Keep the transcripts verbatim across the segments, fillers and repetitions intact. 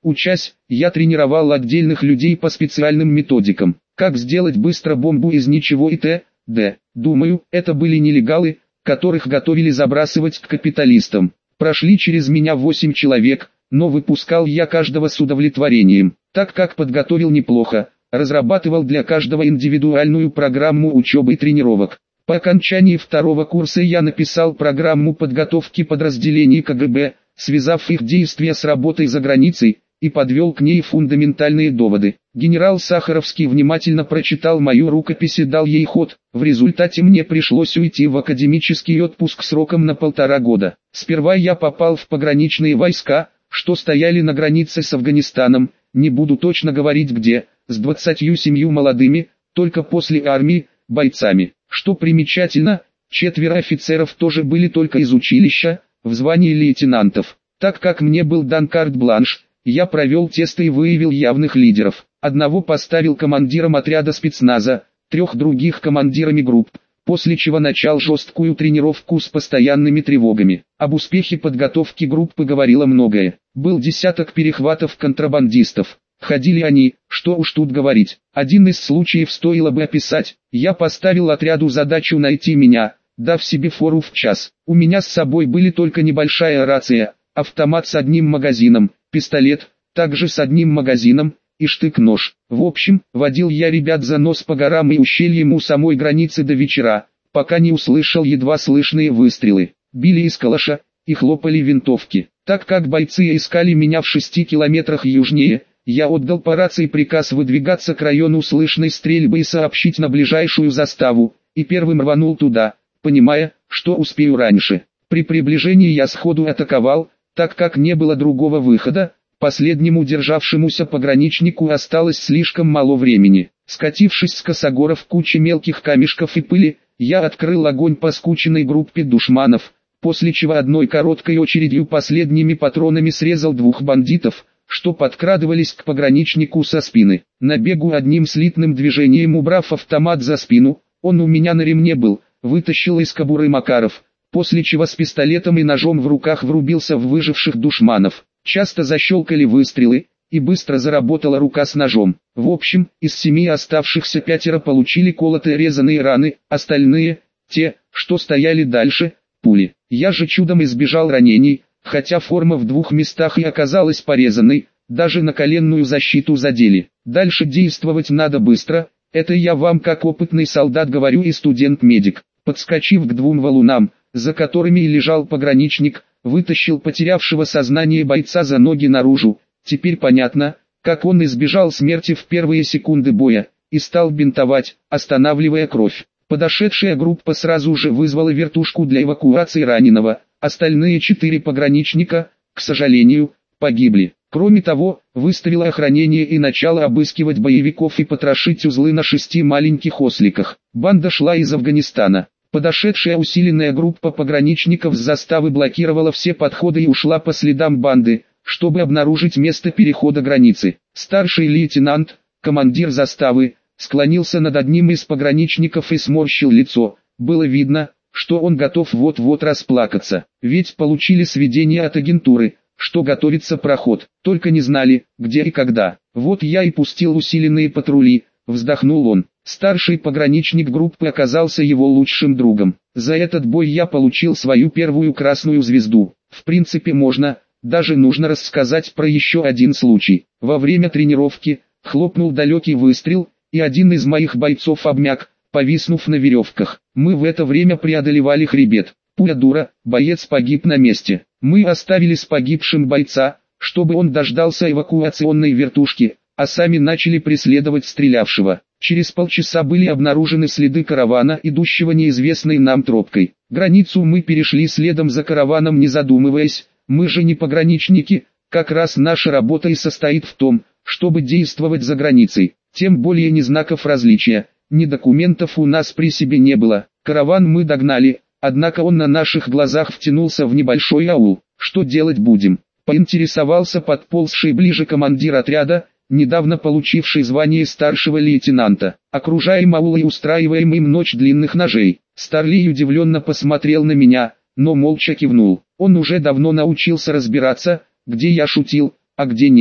Учась, я тренировал отдельных людей по специальным методикам. Как сделать быстро бомбу из ничего и т.д. Думаю, это были нелегалы, которых готовили забрасывать к капиталистам. Прошли через меня восемь человек, но выпускал я каждого с удовлетворением, так как подготовил неплохо, разрабатывал для каждого индивидуальную программу учебы и тренировок. По окончании второго курса я написал программу подготовки подразделений ка гэ бэ, связав их действия с работой за границей, и подвел к ней фундаментальные доводы. Генерал Сахаровский внимательно прочитал мою рукопись и дал ей ход. В результате мне пришлось уйти в академический отпуск сроком на полтора года. Сперва я попал в пограничные войска, что стояли на границе с Афганистаном, не буду точно говорить где, с двадцатью семью молодыми, только после армии, бойцами. Что примечательно, четверо офицеров тоже были только из училища, в звании лейтенантов. Так как мне был дан карт-бланш, я провел тесты и выявил явных лидеров. Одного поставил командиром отряда спецназа, трех других командирами групп, после чего начал жесткую тренировку с постоянными тревогами. Об успехе подготовки группы говорило многое. Был десяток перехватов контрабандистов. Ходили они, что уж тут говорить. Один из случаев стоило бы описать. Я поставил отряду задачу найти меня, дав себе фору в час. У меня с собой были только небольшая рация, автомат с одним магазином, пистолет, также с одним магазином, и штык-нож. В общем, водил я ребят за нос по горам и ущельям у самой границы до вечера, пока не услышал едва слышные выстрелы. Били из калаша, и хлопали винтовки. Так как бойцы искали меня в шести километрах южнее, я отдал по рации приказ выдвигаться к району слышной стрельбы и сообщить на ближайшую заставу, и первым рванул туда, понимая, что успею раньше. При приближении я сходу атаковал, так как не было другого выхода, последнему державшемуся пограничнику осталось слишком мало времени. Скатившись с косогора в куче мелких камешков и пыли, я открыл огонь по скученной группе душманов, после чего одной короткой очередью последними патронами срезал двух бандитов, что подкрадывались к пограничнику со спины. На бегу одним слитным движением убрав автомат за спину, он у меня на ремне был, вытащил из кобуры Макаров, после чего с пистолетом и ножом в руках врубился в выживших душманов. Часто защелкали выстрелы, и быстро заработала рука с ножом. В общем, из семи оставшихся пятеро получили колотые резаные раны, остальные, те, что стояли дальше, пули. Я же чудом избежал ранений, хотя форма в двух местах и оказалась порезанной, даже наколенную защиту задели. Дальше действовать надо быстро, это я вам как опытный солдат говорю и студент-медик. Подскочив к двум валунам, за которыми и лежал пограничник, вытащил потерявшего сознание бойца за ноги наружу. Теперь понятно, как он избежал смерти в первые секунды боя, и стал бинтовать, останавливая кровь. Подошедшая группа сразу же вызвала вертушку для эвакуации раненого. Остальные четыре пограничника, к сожалению, погибли. Кроме того, выставила охранение и начала обыскивать боевиков и потрошить узлы на шести маленьких осликах. Банда шла из Афганистана. Подошедшая усиленная группа пограничников с заставы блокировала все подходы и ушла по следам банды, чтобы обнаружить место перехода границы. Старший лейтенант, командир заставы, склонился над одним из пограничников и сморщил лицо. Было видно, что он готов вот-вот расплакаться. Ведь получили сведения от агентуры, что готовится проход, только не знали, где и когда. Вот я и пустил усиленные патрули, вздохнул он. Старший пограничник группы оказался его лучшим другом. За этот бой я получил свою первую красную звезду. В принципе можно, даже нужно рассказать про еще один случай. Во время тренировки, хлопнул далекий выстрел, и один из моих бойцов обмяк, повиснув на веревках. Мы в это время преодолевали хребет. Пуля дура, боец погиб на месте. Мы оставили с погибшим бойца, чтобы он дождался эвакуационной вертушки, а сами начали преследовать стрелявшего. Через полчаса были обнаружены следы каравана, идущего неизвестной нам тропкой. Границу мы перешли следом за караваном, не задумываясь, мы же не пограничники, как раз наша работа и состоит в том, чтобы действовать за границей. Тем более ни знаков различия, ни документов у нас при себе не было. Караван мы догнали, однако он на наших глазах втянулся в небольшой аул. Что делать будем? Поинтересовался подползший ближе командир отряда, недавно получивший звание старшего лейтенанта. Окружаем аул и устраиваем им ночь длинных ножей. Старлей удивленно посмотрел на меня, но молча кивнул. Он уже давно научился разбираться, где я шутил, а где нет.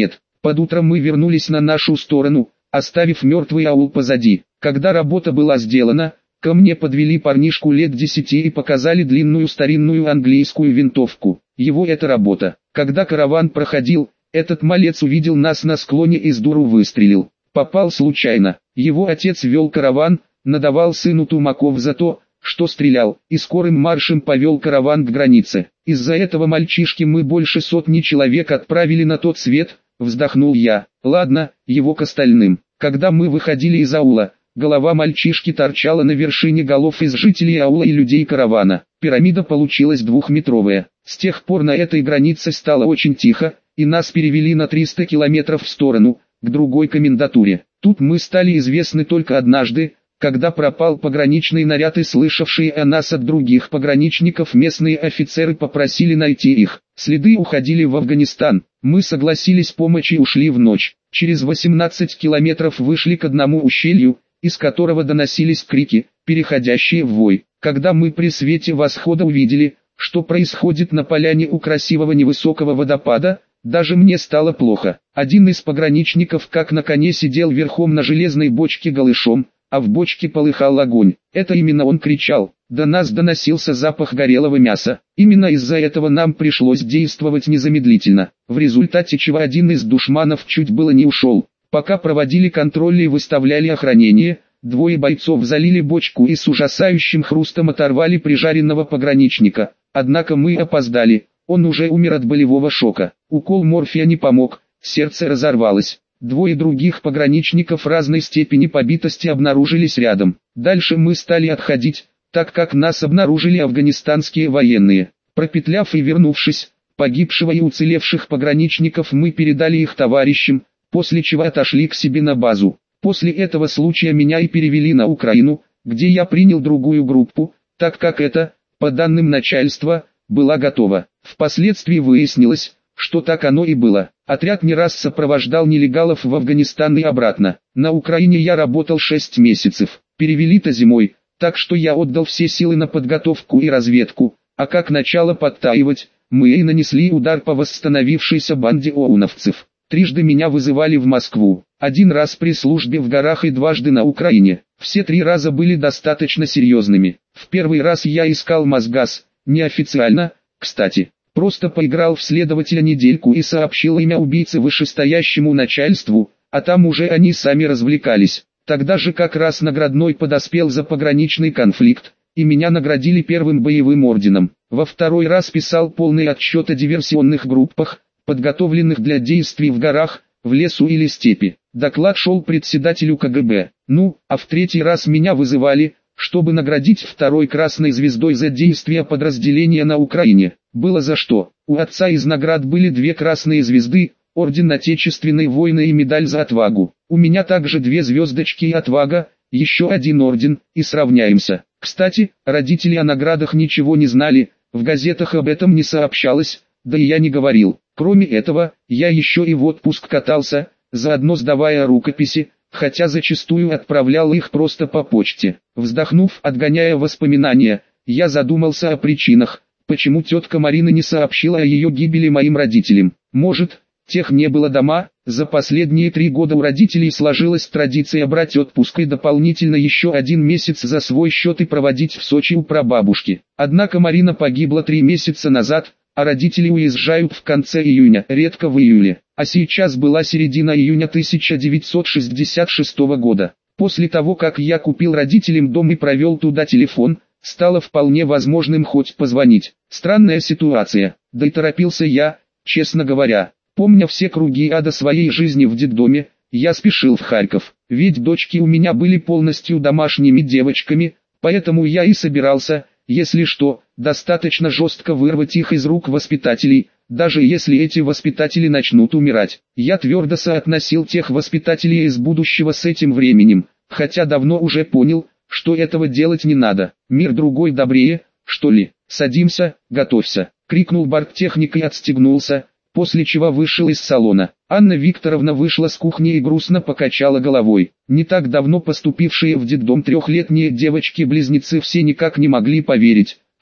Под утро мы вернулись на нашу сторону, оставив мертвый аул позади. Когда работа была сделана, ко мне подвели парнишку лет десяти и показали длинную старинную английскую винтовку. Его эта работа. Когда караван проходил, этот малец увидел нас на склоне и с дуру выстрелил. Попал случайно. Его отец вел караван, надавал сыну тумаков за то, что стрелял, и скорым маршем повел караван к границе. Из-за этого мальчишки мы больше сотни человек отправили на тот свет, вздохнул я. Ладно, его к остальным. Когда мы выходили из аула, голова мальчишки торчала на вершине голов из жителей аула и людей каравана. Пирамида получилась двухметровая. С тех пор на этой границе стало очень тихо, и нас перевели на триста километров в сторону, к другой комендатуре. Тут мы стали известны только однажды, когда пропал пограничный наряд и слышавшие о нас от других пограничников местные офицеры попросили найти их. Следы уходили в Афганистан. Мы согласились помочь и ушли в ночь. Через восемнадцать километров вышли к одному ущелью, из которого доносились крики, переходящие в вой. Когда мы при свете восхода увидели, что происходит на поляне у красивого невысокого водопада, даже мне стало плохо. Один из пограничников как на коне сидел верхом на железной бочке голышом, а в бочке полыхал огонь. Это именно он кричал. До нас доносился запах горелого мяса. Именно из-за этого нам пришлось действовать незамедлительно, в результате чего один из душманов чуть было не ушел. Пока проводили контроль и выставляли охранение, двое бойцов залили бочку и с ужасающим хрустом оторвали прижаренного пограничника. Однако мы опоздали, он уже умер от болевого шока. Укол морфия не помог, сердце разорвалось. Двое других пограничников разной степени побитости обнаружились рядом. Дальше мы стали отходить, так как нас обнаружили афганистанские военные. Пропетляв и вернувшись, погибшего и уцелевших пограничников мы передали их товарищам, после чего отошли к себе на базу. После этого случая меня и перевели на Украину, где я принял другую группу, так как это, по данным начальства, была готова. Впоследствии выяснилось, что так оно и было. Отряд не раз сопровождал нелегалов в Афганистан и обратно. На Украине я работал шесть месяцев. Перевели-то зимой, так что я отдал все силы на подготовку и разведку, а как начало подтаивать, мы и нанесли удар по восстановившейся банде оуновцев. Трижды меня вызывали в Москву, один раз при службе в горах и дважды на Украине. Все три раза были достаточно серьезными. В первый раз я искал Мосгаз, неофициально, кстати. Просто поиграл в следователя недельку и сообщил имя убийцы вышестоящему начальству, а там уже они сами развлекались. Тогда же как раз наградной подоспел за пограничный конфликт, и меня наградили первым боевым орденом. Во второй раз писал полный отчет о диверсионных группах, подготовленных для действий в горах, в лесу или степи. Доклад шел председателю ка гэ бэ. Ну, а в третий раз меня вызывали, чтобы наградить второй красной звездой за действия подразделения на Украине. Было за что. У отца из наград были две красные звезды, орден Отечественной войны и медаль за отвагу. У меня также две звездочки и отвага, еще один орден, и сравняемся. Кстати, родители о наградах ничего не знали, в газетах об этом не сообщалось, да и я не говорил. Кроме этого, я еще и в отпуск катался, заодно сдавая рукописи, хотя зачастую отправлял их просто по почте. Вздохнув, отгоняя воспоминания, я задумался о причинах, почему тетка Марина не сообщила о ее гибели моим родителям. Может, тех не было дома. За последние три года у родителей сложилась традиция брать отпуск и дополнительно еще один месяц за свой счет и проводить в Сочи у прабабушки. Однако Марина погибла три месяца назад, а родители уезжают в конце июня, редко в июле. А сейчас была середина июня тысяча девятьсот шестьдесят шестого года. После того, как я купил родителям дом и провел туда телефон, стало вполне возможным хоть позвонить. Странная ситуация, да и торопился я, честно говоря. Помня все круги ада своей жизни в детдоме, я спешил в Харьков. Ведь дочки у меня были полностью домашними девочками, поэтому я и собирался, если что, достаточно жестко вырвать их из рук воспитателей, даже если эти воспитатели начнут умирать. Я твердо соотносил тех воспитателей из будущего с этим временем, хотя давно уже понял, что этого делать не надо. Мир другой добрее, что ли? Садимся, готовься, крикнул борттехник и отстегнулся, после чего вышел из салона. Анна Викторовна вышла с кухни и грустно покачала головой. Не так давно поступившие в детдом трехлетние девочки-близнецы все никак не могли поверить,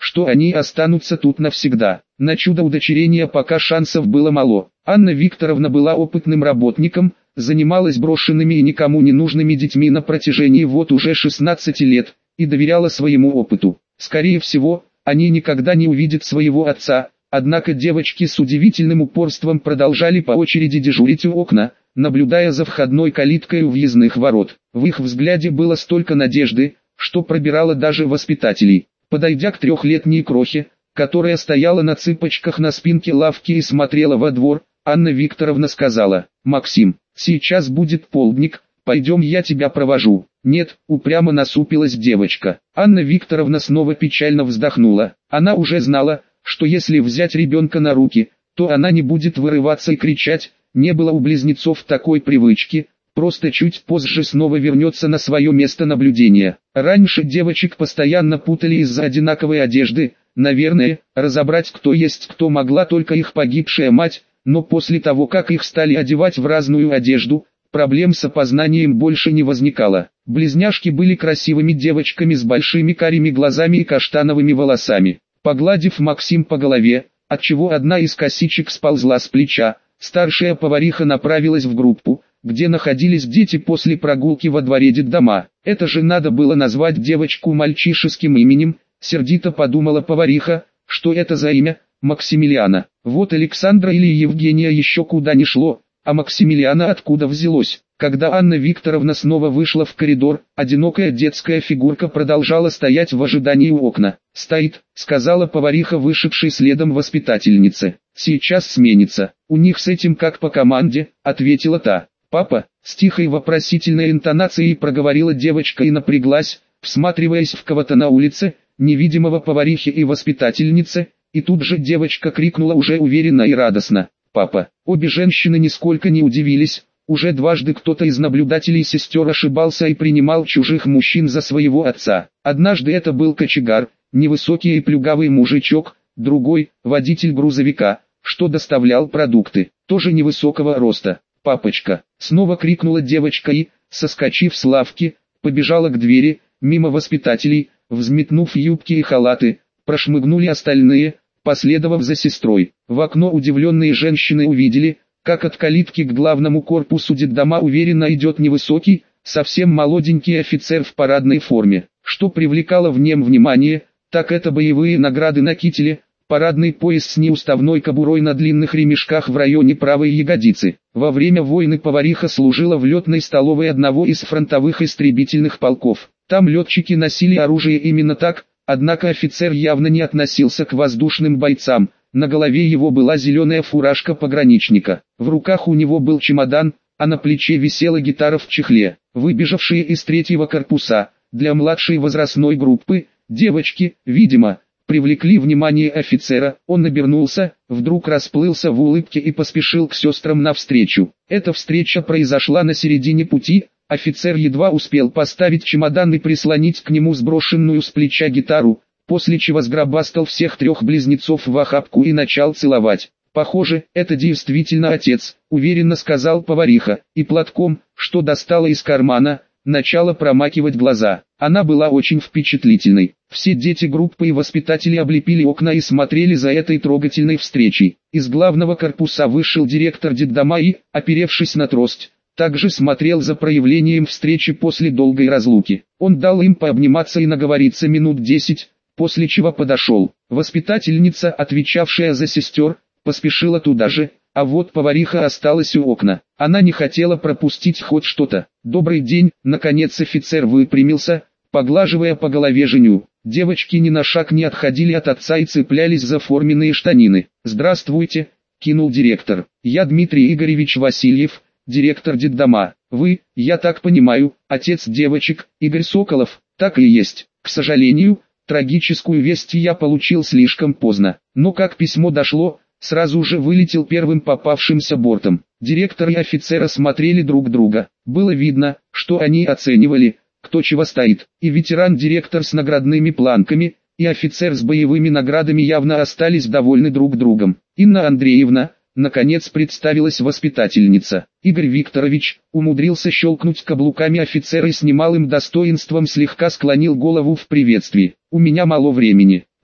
что они останутся тут навсегда. На чудо удочерения пока шансов было мало. Анна Викторовна была опытным работником, занималась брошенными и никому не нужными детьми на протяжении вот уже шестнадцати лет, и доверяла своему опыту. Скорее всего, они никогда не увидят своего отца, однако девочки с удивительным упорством продолжали по очереди дежурить у окна, наблюдая за входной калиткой у въездных ворот. В их взгляде было столько надежды, что пробирало даже воспитателей. Подойдя к трехлетней крохе, которая стояла на цыпочках на спинке лавки и смотрела во двор, Анна Викторовна сказала: «Максим, сейчас будет полдник, пойдем, я тебя провожу». «Нет», упрямо насупилась девочка. Анна Викторовна снова печально вздохнула. Она уже знала, что если взять ребенка на руки, то она не будет вырываться и кричать. Не было у близнецов такой привычки, просто чуть позже снова вернется на свое место наблюдения. Раньше девочек постоянно путали из-за одинаковой одежды. Наверное, разобрать, кто есть кто, могла только их погибшая мать, но после того, как их стали одевать в разную одежду, проблем с опознанием больше не возникало. Близняшки были красивыми девочками с большими карими глазами и каштановыми волосами. Погладив Максим по голове, отчего одна из косичек сползла с плеча, старшая повариха направилась в группу, где находились дети после прогулки во дворе детдома. Это же надо было назвать девочку мальчишеским именем, сердито подумала повариха. Что это за имя? Максимилиана. Вот Александра или Евгения еще куда ни шло, а Максимилиана откуда взялось? Когда Анна Викторовна снова вышла в коридор, одинокая детская фигурка продолжала стоять в ожидании у окна. «Стоит», — сказала повариха вышедшей следом воспитательнице. «Сейчас сменится. У них с этим как по команде», — ответила та. «Папа», — с тихой вопросительной интонацией проговорила девочка и напряглась, всматриваясь в кого-то на улице, невидимого поварихи и воспитательницы, и тут же девочка крикнула уже уверенно и радостно: «Папа!». Обе женщины нисколько не удивились. Уже дважды кто-то из наблюдателей сестер ошибался и принимал чужих мужчин за своего отца. Однажды это был кочегар, невысокий и плюгавый мужичок, другой – водитель грузовика, что доставлял продукты, тоже невысокого роста. «Папочка!» – снова крикнула девочка и, соскочив с лавки, побежала к двери. Мимо воспитателей, взметнув юбки и халаты, прошмыгнули остальные, последовав за сестрой. В окно удивленные женщины увидели, как от калитки к главному корпусу детдома уверенно идет невысокий, совсем молоденький офицер в парадной форме. Что привлекало в нем внимание, так это боевые награды на кителе, парадный пояс с неуставной кобурой на длинных ремешках в районе правой ягодицы. Во время войны повариха служила в летной столовой одного из фронтовых истребительных полков. Там летчики носили оружие именно так, однако офицер явно не относился к воздушным бойцам. На голове его была зеленая фуражка пограничника. В руках у него был чемодан, а на плече висела гитара в чехле. Выбежавшие из третьего корпуса, для младшей возрастной группы, девочки, видимо, привлекли внимание офицера. Он обернулся, вдруг расплылся в улыбке и поспешил к сестрам навстречу. Эта встреча произошла на середине пути. Офицер едва успел поставить чемодан и прислонить к нему сброшенную с плеча гитару, после чего сгробастал всех трех близнецов в охапку и начал целовать. «Похоже, это действительно отец», — уверенно сказал повариха, и платком, что достала из кармана, начала промакивать глаза. Она была очень впечатлительной. Все дети группы и воспитатели облепили окна и смотрели за этой трогательной встречей. Из главного корпуса вышел директор детдома и, оперевшись на трость, также смотрел за проявлением встречи после долгой разлуки. Он дал им пообниматься и наговориться минут десять, после чего подошел. Воспитательница, отвечавшая за сестер, поспешила туда же, а вот повариха осталась у окна. Она не хотела пропустить хоть что-то. «Добрый день», наконец офицер выпрямился, поглаживая по голове Женю. Девочки ни на шаг не отходили от отца и цеплялись за форменные штанины. «Здравствуйте», кинул директор. «Я Дмитрий Игоревич Васильев, директор детдома. Вы, я так понимаю, отец девочек, Игорь Соколов?» «Так и есть. К сожалению, трагическую весть я получил слишком поздно. Но как письмо дошло, сразу же вылетел первым попавшимся бортом». Директор и офицер смотрели друг друга. Было видно, что они оценивали, кто чего стоит. И ветеран-директор с наградными планками, и офицер с боевыми наградами явно остались довольны друг другом. «Инна Андреевна», наконец представилась воспитательница. Игорь Викторович умудрился щелкнуть каблуками офицера и с немалым достоинством слегка склонил голову в приветствии. «У меня мало времени,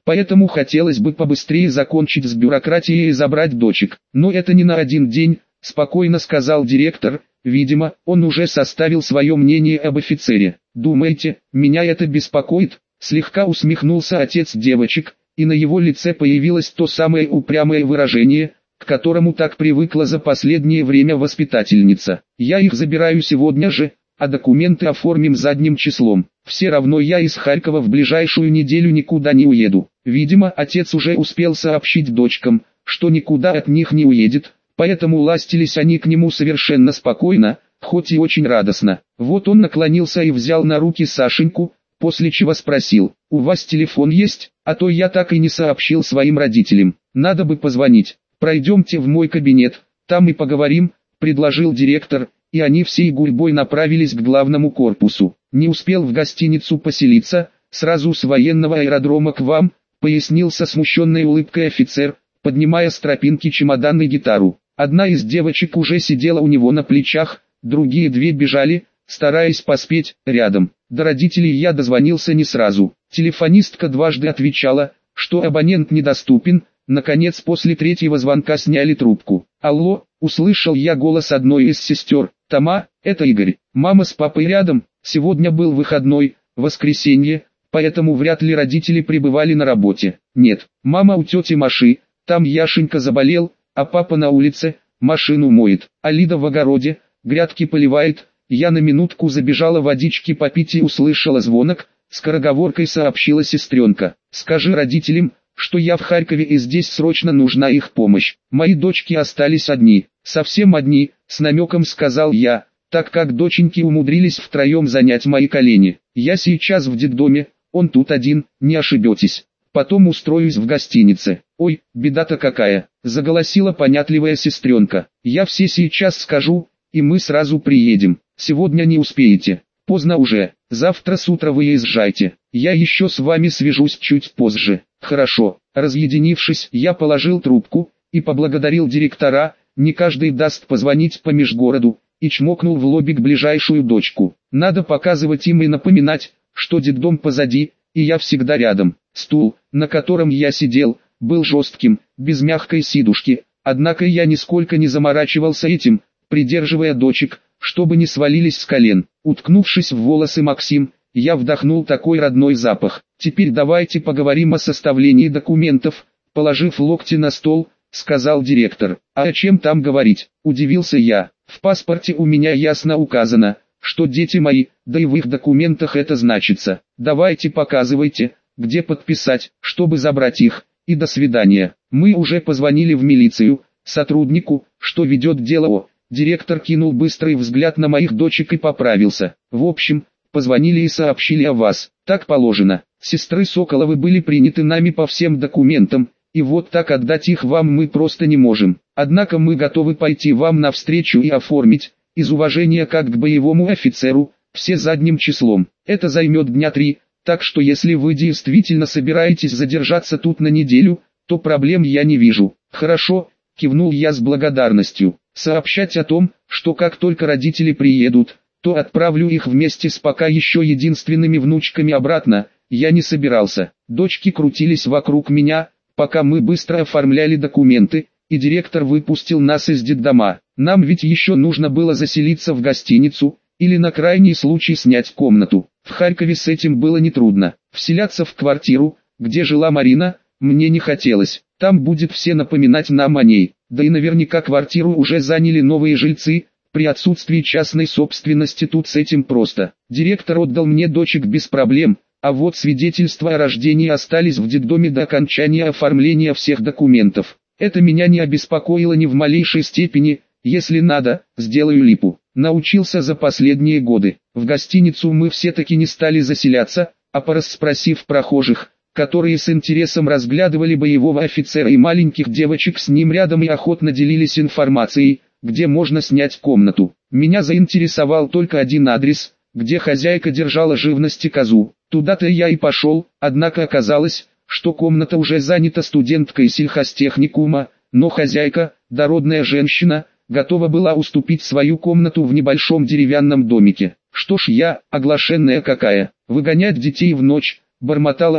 Поэтому хотелось бы побыстрее закончить с бюрократией и забрать дочек. Но это не на один день, спокойно сказал директор. Видимо, он уже составил свое мнение об офицере. Думаете, меня это беспокоит? Слегка усмехнулся отец девочек, и на его лице появилось то самое упрямое выражение, к которому так привыкла за последнее время воспитательница. Я их забираю сегодня же, а документы оформим задним числом. Все равно я из Харькова в ближайшую неделю никуда не уеду. Видимо, отец уже успел сообщить дочкам, что никуда от них не уедет, поэтому ластились они к нему совершенно спокойно, хоть и очень радостно. Вот он наклонился и взял на руки Сашеньку, после чего спросил: «У вас телефон есть? А то я так и не сообщил своим родителям. Надо бы позвонить. Пройдемте в мой кабинет, там и поговорим», — предложил директор, и они всей гурьбой направились к главному корпусу. «Не успел в гостиницу поселиться, сразу с военного аэродрома к вам», — пояснил со смущенной улыбкой офицер, поднимая с тропинки чемодан и гитару. Одна из девочек уже сидела у него на плечах, другие две бежали, стараясь поспеть, рядом. До родителей я дозвонился не сразу. Телефонистка дважды отвечала, что абонент недоступен. Наконец после третьего звонка сняли трубку. «Алло», — услышал я голос одной из сестер. «Тома, это Игорь. Мама с папой рядом, сегодня был выходной, воскресенье, поэтому вряд ли родители пребывали на работе. Нет, мама у тети Маши, там Яшенька заболел, а папа на улице, машину моет, а Лида в огороде, грядки поливает». Я на минутку забежала водички попить и услышала звонок, скороговоркой сообщила сестренка. «Скажи родителям, что я в Харькове и здесь срочно нужна их помощь. Мои дочки остались одни, совсем одни», с намеком сказал я, так как доченьки умудрились втроем занять мои колени. «Я сейчас в детдоме, он тут один, не ошибетесь. Потом устроюсь в гостинице». «Ой, беда-то какая», заголосила понятливая сестренка. «Я все сейчас скажу, и мы сразу приедем. Сегодня не успеете, поздно уже, завтра с утра выезжайте, я еще с вами свяжусь чуть позже». «Хорошо». Разъединившись, я положил трубку и поблагодарил директора, не каждый даст позвонить по межгороду, и чмокнул в лобик ближайшую дочку. Надо показывать им и напоминать, что детдом позади, и я всегда рядом. Стул, на котором я сидел, был жестким, без мягкой сидушки, однако я нисколько не заморачивался этим, придерживая дочек, чтобы не свалились с колен. Уткнувшись в волосы Максим, я вдохнул такой родной запах. «Теперь давайте поговорим о составлении документов», положив локти на стол, сказал директор. «А о чем там говорить?» – удивился я. «В паспорте у меня ясно указано, что дети мои, да и в их документах это значится. Давайте показывайте, где подписать, чтобы забрать их, и до свидания». Мы уже позвонили в милицию, сотруднику, что ведет дело о... Директор кинул быстрый взгляд на моих дочек и поправился. «В общем, позвонили и сообщили о вас. Так положено. Сестры Соколовы были приняты нами по всем документам, и вот так отдать их вам мы просто не можем. Однако мы готовы пойти вам навстречу и оформить, из уважения как к боевому офицеру, все задним числом. Это займет дня три, так что если вы действительно собираетесь задержаться тут на неделю, то проблем я не вижу». «Хорошо», кивнул я с благодарностью. Сообщать о том, что как только родители приедут, то отправлю их вместе с пока еще единственными внучками обратно, я не собирался. Дочки крутились вокруг меня, пока мы быстро оформляли документы, и директор выпустил нас из детдома. Нам ведь еще нужно было заселиться в гостиницу, или на крайний случай снять комнату. В Харькове с этим было нетрудно. Вселяться в квартиру, где жила Марина, мне не хотелось. Там будет все напоминать нам о ней. Да и наверняка квартиру уже заняли новые жильцы, при отсутствии частной собственности тут с этим просто. Директор отдал мне дочек без проблем, а вот свидетельства о рождении остались в детдоме до окончания оформления всех документов. Это меня не обеспокоило ни в малейшей степени, если надо, сделаю липу. Научился за последние годы. В гостиницу мы все-таки не стали заселяться, а порасспросив прохожих, которые с интересом разглядывали боевого офицера и маленьких девочек с ним рядом и охотно делились информацией, где можно снять комнату. Меня заинтересовал только один адрес, где хозяйка держала живность и козу. Туда-то я и пошел, однако оказалось, что комната уже занята студенткой сельхозтехникума, но хозяйка, дородная женщина, готова была уступить свою комнату в небольшом деревянном домике. «Что ж я, оглашенная какая, выгонять детей в ночь», бормотала она,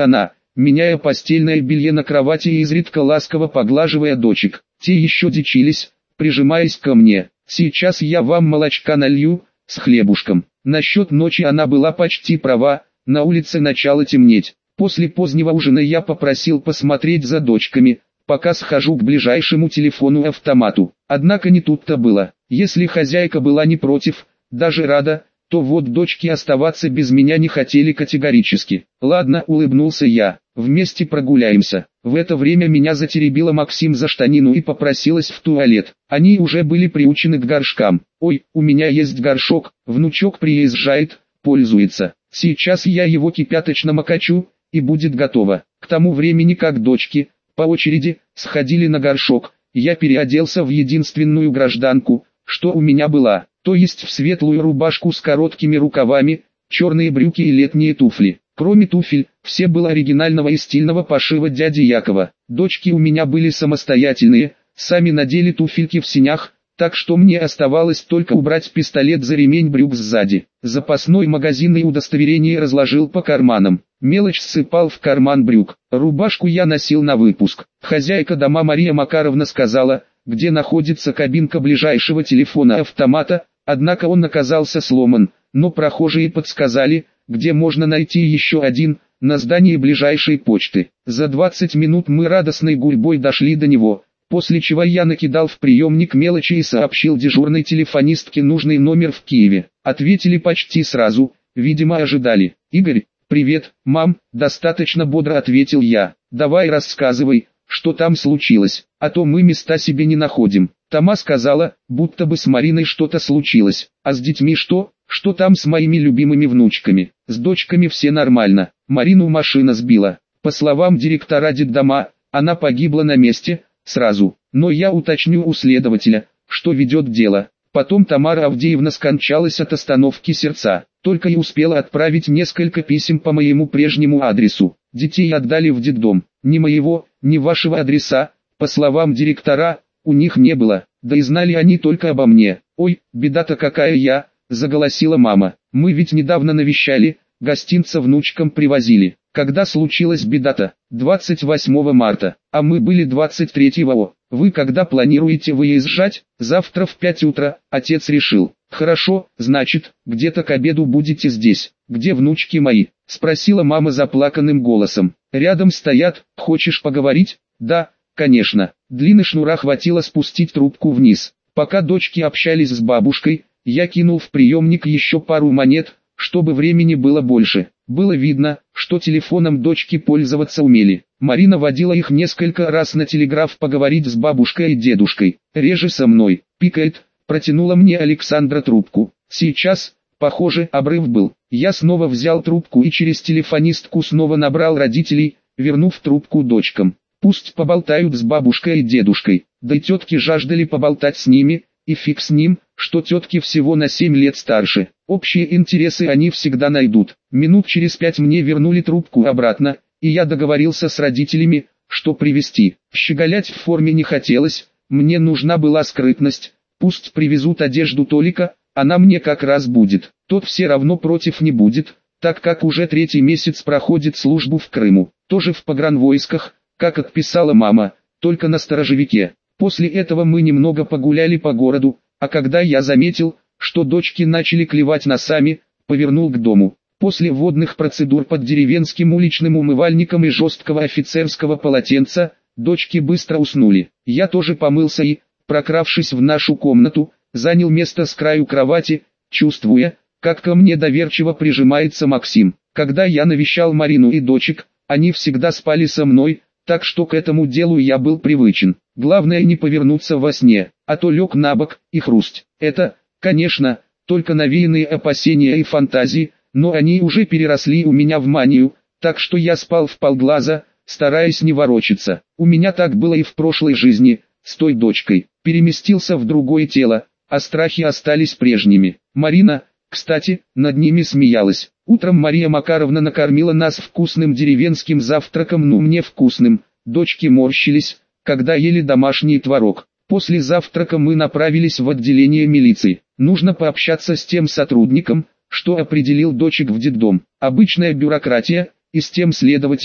меняя постельное белье на кровати и изредка ласково поглаживая дочек. Те еще дичились, прижимаясь ко мне. «Сейчас я вам молочка налью, с хлебушком». Насчет ночи она была почти права, на улице начало темнеть. После позднего ужина я попросил посмотреть за дочками, пока схожу к ближайшему телефону-автомату. Однако не тут-то было. Если хозяйка была не против, даже рада, то вот дочки оставаться без меня не хотели категорически. «Ладно», — улыбнулся я, — «вместе прогуляемся». В это время меня затеребила Максим за штанину и попросилась в туалет. Они уже были приучены к горшкам. «Ой, у меня есть горшок, внучок приезжает, пользуется. Сейчас я его кипяточно макачу, и будет готово». К тому времени как дочки, по очереди, сходили на горшок, я переоделся в единственную гражданку, что у меня была, то есть в светлую рубашку с короткими рукавами, черные брюки и летние туфли. Кроме туфель, все было оригинального и стильного пошива дяди Якова. Дочки у меня были самостоятельные, сами надели туфельки в синях, так что мне оставалось только убрать пистолет за ремень брюк сзади. Запасной магазин и удостоверение разложил по карманам. Мелочь ссыпал в карман брюк. Рубашку я носил на выпуск. Хозяйка дома Мария Макаровна сказала, где находится кабинка ближайшего телефона-автомата, однако он оказался сломан, но прохожие подсказали, где можно найти еще один, на здании ближайшей почты. За двадцать минут мы радостной гурьбой дошли до него, после чего я накидал в приемник мелочи и сообщил дежурной телефонистке нужный номер в Киеве. Ответили почти сразу, видимо ожидали. «Игорь, привет, мам», достаточно бодро ответил я. «Давай рассказывай, что там случилось, а то мы места себе не находим». Тома сказала, будто бы с Мариной что-то случилось. «А с детьми что? Что там с моими любимыми внучками?» «С дочками все нормально. Марину машина сбила. По словам директора детдома, она погибла на месте, сразу. Но я уточню у следователя, что ведет дело». Потом Тамара Авдеевна скончалась от остановки сердца. Только и успела отправить несколько писем по моему прежнему адресу. Детей отдали в детдом. Ни моего, ни вашего адреса, по словам директора, у них не было. Да и знали они только обо мне. «Ой, беда-то какая я», — заголосила мама. «Мы ведь недавно навещали, гостинца внучкам привозили». «Когда случилась беда-то?» двадцать восьмого марта, а мы были двадцать третьего. «Вы когда планируете выезжать?» «Завтра в пять утра», отец решил. «Хорошо, значит, где-то к обеду будете здесь». «Где внучки мои?» спросила мама заплаканным голосом. «Рядом стоят, хочешь поговорить?» «Да, конечно». Длины шнура хватило спустить трубку вниз. Пока дочки общались с бабушкой, я кинул в приемник еще пару монет, чтобы времени было больше. Было видно, что телефоном дочки пользоваться умели. Марина водила их несколько раз на телеграф поговорить с бабушкой и дедушкой. «Реже со мной», пикает, протянула мне Александра трубку. Сейчас, похоже, обрыв был. Я снова взял трубку и через телефонистку снова набрал родителей, вернув трубку дочкам. Пусть поболтают с бабушкой и дедушкой, да и тетки жаждали поболтать с ними, и фиг с ним, что тетки всего на семь лет старше. Общие интересы они всегда найдут. Минут через пять мне вернули трубку обратно, и я договорился с родителями, что привезти. Щеголять в форме не хотелось, мне нужна была скрытность. Пусть привезут одежду Толика, она мне как раз будет. Тот все равно против не будет, так как уже третий месяц проходит службу в Крыму. Тоже в погранвойсках, как отписала мама, только на сторожевике. После этого мы немного погуляли по городу, а когда я заметил, что дочки начали клевать носами, повернул к дому. После водных процедур под деревенским уличным умывальником и жесткого офицерского полотенца, дочки быстро уснули. Я тоже помылся и, прокравшись в нашу комнату, занял место с краю кровати, чувствуя, как ко мне доверчиво прижимается Максим. Когда я навещал Марину и дочек, они всегда спали со мной, так что к этому делу я был привычен. Главное не повернуться во сне, а то лег на бок, и хрусть. Это, конечно, только навеянные опасения и фантазии, но они уже переросли у меня в манию, так что я спал вполглаза, стараясь не ворочаться. У меня так было и в прошлой жизни, с той дочкой. Переместился в другое тело, а страхи остались прежними. Марина, кстати, над ними смеялась. Утром Мария Макаровна накормила нас вкусным деревенским завтраком, ну мне вкусным. Дочки морщились, когда ели домашний творог. После завтрака мы направились в отделение милиции. Нужно пообщаться с тем сотрудником, что определил дочек в детдом. Обычная бюрократия, и с тем следователем,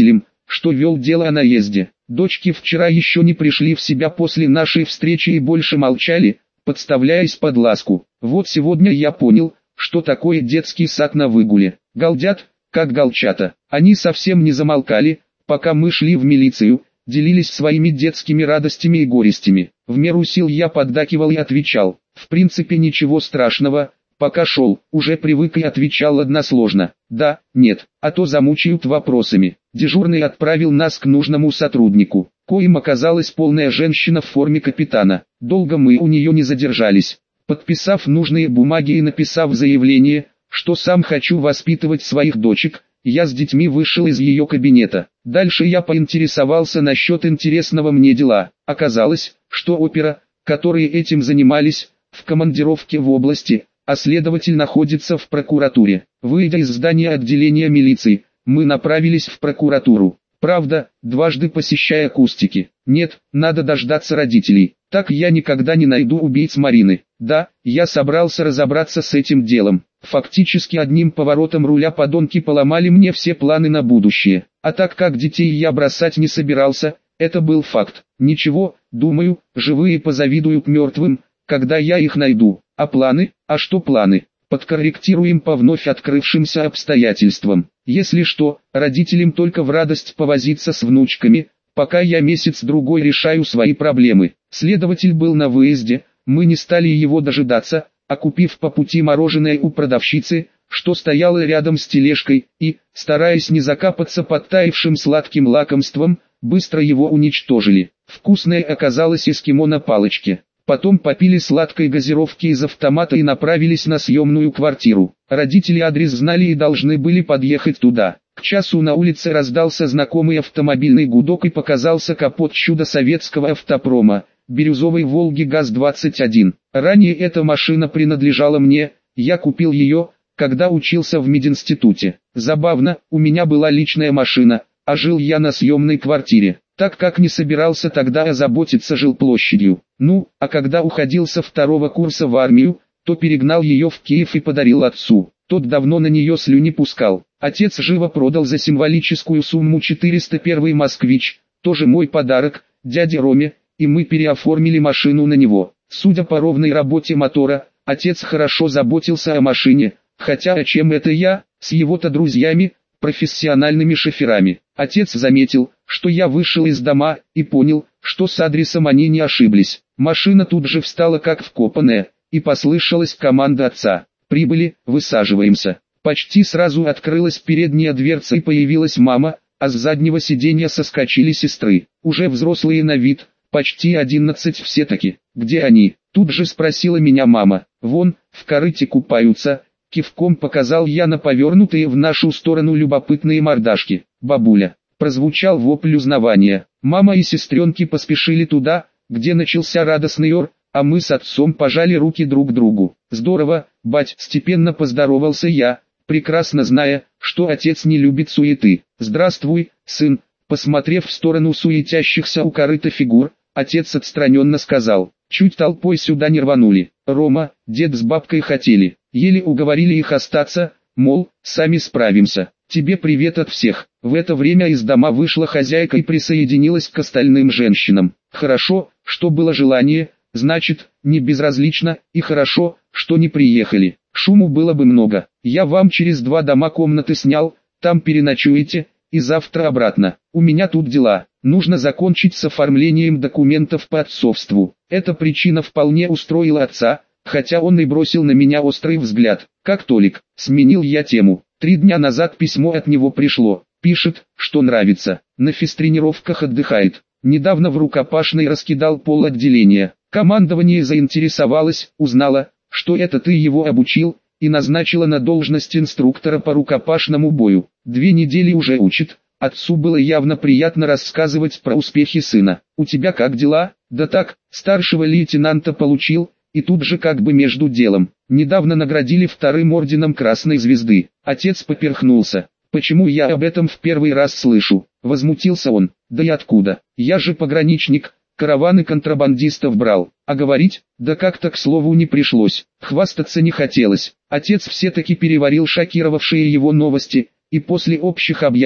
что вел дело о наезде. Дочки вчера еще не пришли в себя после нашей встречи и больше молчали, подставляясь под ласку. Вот сегодня я понял, что такое детский сад на выгуле. Галдят, как галчата. Они совсем не замолкали, пока мы шли в милицию, делились своими детскими радостями и горестями. В меру сил я поддакивал и отвечал. В принципе ничего страшного, пока шел, уже привык и отвечал односложно. Да, нет, а то замучают вопросами. Дежурный отправил нас к нужному сотруднику, коим оказалась полная женщина в форме капитана. Долго мы у нее не задержались. Подписав нужные бумаги и написав заявление, что сам хочу воспитывать своих дочек, я с детьми вышел из ее кабинета. Дальше я поинтересовался насчет интересного мне дела. Оказалось, что опера, которые этим занимались, в командировке в области, а следователь находится в прокуратуре. Выйдя из здания отделения милиции, мы направились в прокуратуру. Правда, дважды посещая кустики. Нет, надо дождаться родителей. Так я никогда не найду убийц Марины. Да, я собрался разобраться с этим делом. Фактически одним поворотом руля подонки поломали мне все планы на будущее. А так как детей я бросать не собирался, это был факт. Ничего, думаю, живые позавидуют мертвым, когда я их найду. А планы? А что планы? Подкорректируем по вновь открывшимся обстоятельствам. Если что, родителям только в радость повозиться с внучками, пока я месяц-другой решаю свои проблемы. Следователь был на выезде, мы не стали его дожидаться, а купив по пути мороженое у продавщицы, что стояла рядом с тележкой, и, стараясь не закапаться подтаившим сладким лакомством, быстро его уничтожили. Вкусное оказалось эскимо на палочке. Потом попили сладкой газировки из автомата и направились на съемную квартиру. Родители адрес знали и должны были подъехать туда. К часу на улице раздался знакомый автомобильный гудок и показался капот чуда советского автопрома, бирюзовой «Волги ГАЗ двадцать один». Ранее эта машина принадлежала мне, я купил ее, когда учился в мединституте. Забавно, у меня была личная машина, а жил я на съемной квартире, так как не собирался тогда озаботиться жилплощадью. Ну, а когда уходил со второго курса в армию, то перегнал ее в Киев и подарил отцу. Тот давно на нее слюни пускал. Отец живо продал за символическую сумму четыреста первый «Москвич», тоже мой подарок, дяде Роме, и мы переоформили машину на него. Судя по ровной работе мотора, отец хорошо заботился о машине, хотя о чем это я, с его-то друзьями, профессиональными шоферами. Отец заметил, что я вышел из дома, и понял, что с адресом они не ошиблись. Машина тут же встала как вкопанная, и послышалась команда отца. Прибыли, высаживаемся. Почти сразу открылась передняя дверца и появилась мама, а с заднего сиденья соскочили сестры. Уже взрослые на вид, почти одиннадцать все-таки. Где они? Тут же спросила меня мама. Вон, в корыте купаются. Кивком показал я на повернутые в нашу сторону любопытные мордашки. Бабуля. Прозвучал вопль узнавания. Мама и сестренки поспешили туда, где начался радостный ор, а мы с отцом пожали руки друг другу. Здорово, бать, степенно поздоровался я, прекрасно зная, что отец не любит суеты. Здравствуй, сын. Посмотрев в сторону суетящихся у корыта фигур, отец отстраненно сказал. Чуть толпой сюда не рванули. Рома, дед с бабкой хотели. Еле уговорили их остаться, мол, сами справимся. Тебе привет от всех. В это время из дома вышла хозяйка и присоединилась к остальным женщинам. Хорошо, что было желание, значит, не безразлично, и хорошо, что не приехали. Шуму было бы много. Я вам через два дома комнаты снял, там переночуете, и завтра обратно. У меня тут дела. Нужно закончить с оформлением документов по отцовству. Эта причина вполне устроила отца, хотя он и бросил на меня острый взгляд. Как Толик, сменил я тему. Три дня назад письмо от него пришло. Пишет, что нравится. На физтренировках отдыхает. Недавно в рукопашной раскидал пол отделения. Командование заинтересовалось, узнало, что это ты его обучил, и назначила на должность инструктора по рукопашному бою. Две недели уже учит. Отцу было явно приятно рассказывать про успехи сына. У тебя как дела? Да так, старшего лейтенанта получил, и тут же как бы между делом. Недавно наградили вторым орденом Красной Звезды. Отец поперхнулся. Почему я об этом в первый раз слышу? Возмутился он. Да и откуда? Я же пограничник, караваны контрабандистов брал. А говорить, да как-то к слову не пришлось. Хвастаться не хотелось. Отец все-таки переварил шокировавшие его новости, и после общих объятий,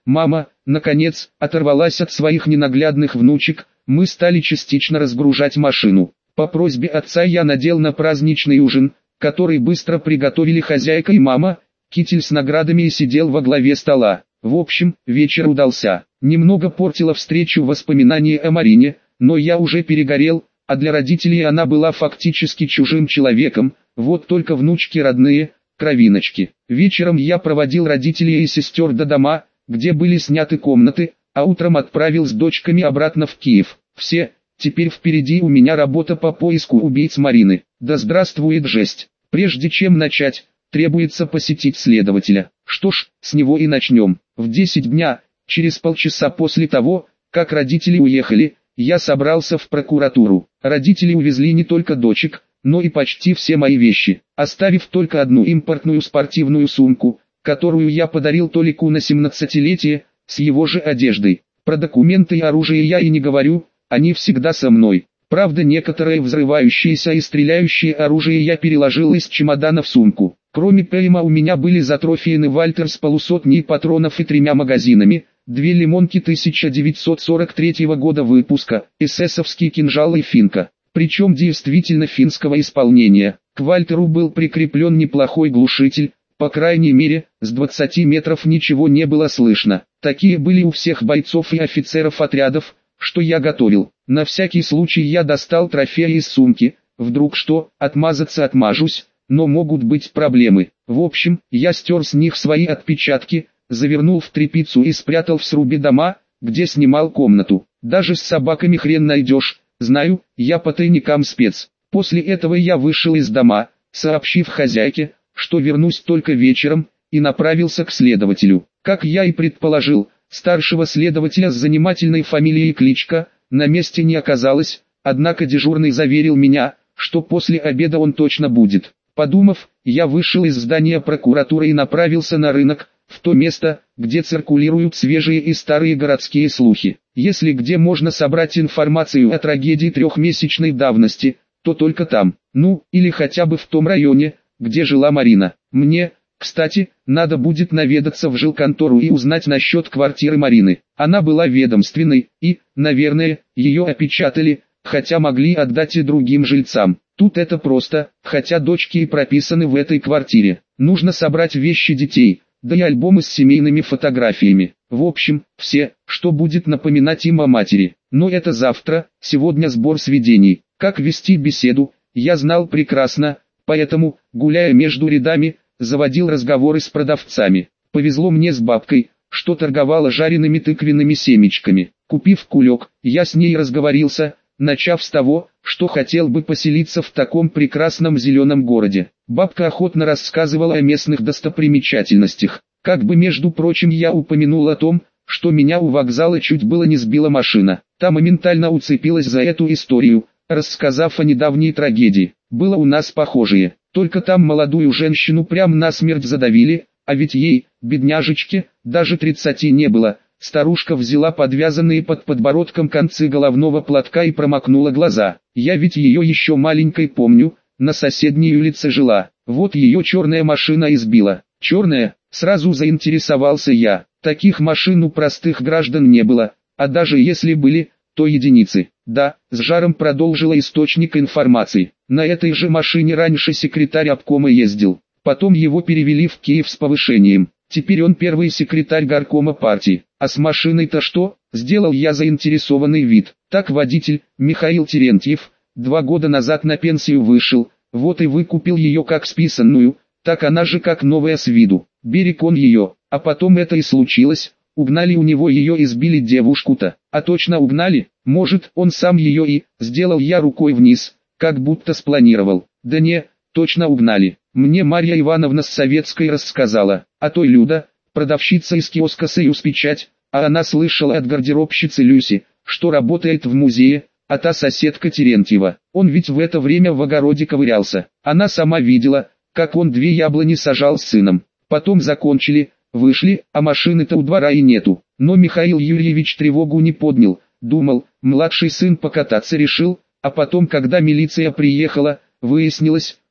мама, наконец, оторвалась от своих ненаглядных внучек, мы стали частично разгружать машину. По просьбе отца я надел на праздничный ужин, который быстро приготовили хозяйка и мама, китель с наградами и сидел во главе стола. В общем, вечер удался. Немного портило встречу воспоминания о Марине, но я уже перегорел, а для родителей она была фактически чужим человеком, вот только внучки родные, кровиночки. Вечером я проводил родителей и сестер до дома, где были сняты комнаты, а утром отправил с дочками обратно в Киев. Все, теперь впереди у меня работа по поиску убийц Марины. Да здравствует жесть. Прежде чем начать, требуется посетить следователя. Что ж, с него и начнем. В десять дня, через полчаса после того, как родители уехали, я собрался в прокуратуру. Родители увезли не только дочек, но и почти все мои вещи, оставив только одну импортную спортивную сумку, которую я подарил Толику на семнадцатилетие, с его же одеждой. Про документы и оружие я и не говорю, они всегда со мной. Правда, некоторое взрывающееся и стреляющее оружие я переложил из чемодана в сумку. Кроме ПМа у меня были затрофеены Вальтер с полусотней патронов и тремя магазинами, две лимонки тысяча девятьсот сорок третьего года выпуска, эсэсовский кинжал и финка. Причем действительно финского исполнения. К Вальтеру был прикреплен неплохой глушитель, по крайней мере, с двадцати метров ничего не было слышно. Такие были у всех бойцов и офицеров отрядов, что я готовил. На всякий случай я достал трофеи из сумки, вдруг что, отмазаться отмажусь, но могут быть проблемы. В общем, я стер с них свои отпечатки, завернул в тряпицу и спрятал в срубе дома, где снимал комнату. Даже с собаками хрен найдешь, знаю, я по тайникам спец. После этого я вышел из дома, сообщив хозяйке, что вернусь только вечером, и направился к следователю. Как я и предположил, старшего следователя с занимательной фамилией Кличко на месте не оказалось, однако дежурный заверил меня, что после обеда он точно будет. Подумав, я вышел из здания прокуратуры и направился на рынок, в то место, где циркулируют свежие и старые городские слухи. Если где можно собрать информацию о трагедии трехмесячной давности, то только там, ну, или хотя бы в том районе, где жила Марина. Мне, кстати, надо будет наведаться в жилконтору и узнать насчет квартиры Марины. Она была ведомственной, и, наверное, ее опечатали, хотя могли отдать и другим жильцам. Тут это просто, хотя дочки и прописаны в этой квартире. Нужно собрать вещи детей, да и альбомы с семейными фотографиями. В общем, все, что будет напоминать им о матери. Но это завтра, сегодня сбор сведений. Как вести беседу, я знал прекрасно, поэтому, гуляя между рядами, заводил разговоры с продавцами. Повезло мне с бабкой, что торговала жареными тыквенными семечками. Купив кулек, я с ней разговорился, начав с того, что хотел бы поселиться в таком прекрасном зеленом городе. Бабка охотно рассказывала о местных достопримечательностях. Как бы между прочим я упомянул о том, что меня у вокзала чуть было не сбила машина. Та моментально уцепилась за эту историю, рассказав о недавней трагедии. Было у нас похожее, только там молодую женщину прям насмерть задавили, а ведь ей, бедняжечке, даже тридцати не было. Старушка взяла подвязанные под подбородком концы головного платка и промокнула глаза. Я ведь ее еще маленькой помню, на соседней улице жила. Вот ее черная машина избила. Черная, сразу заинтересовался я. Таких машин у простых граждан не было, а даже если были, то единицы. Да, с жаром продолжила источник информации. На этой же машине раньше секретарь обкома ездил. Потом его перевели в Киев с повышением. Теперь он первый секретарь горкома партии. А с машиной-то что? Сделал я заинтересованный вид. Так водитель, Михаил Терентьев, два года назад на пенсию вышел, вот и выкупил ее как списанную, так она же как новая с виду. Берег он ее, а потом это и случилось. Угнали у него ее и сбили девушку-то. А точно угнали? Может, он сам ее и... Сделал я рукой вниз, как будто спланировал. Да не, точно угнали. Мне Марья Ивановна с Советской рассказала, а той Люда, продавщица из киоска «Союз Печать», а она слышала от гардеробщицы Люси, что работает в музее, а та соседка Терентьева. Он ведь в это время в огороде ковырялся. Она сама видела, как он две яблони сажал с сыном. Потом закончили, вышли, а машины-то у двора и нету. Но Михаил Юрьевич тревогу не поднял, думал, младший сын покататься решил, а потом, когда милиция приехала, выяснилось,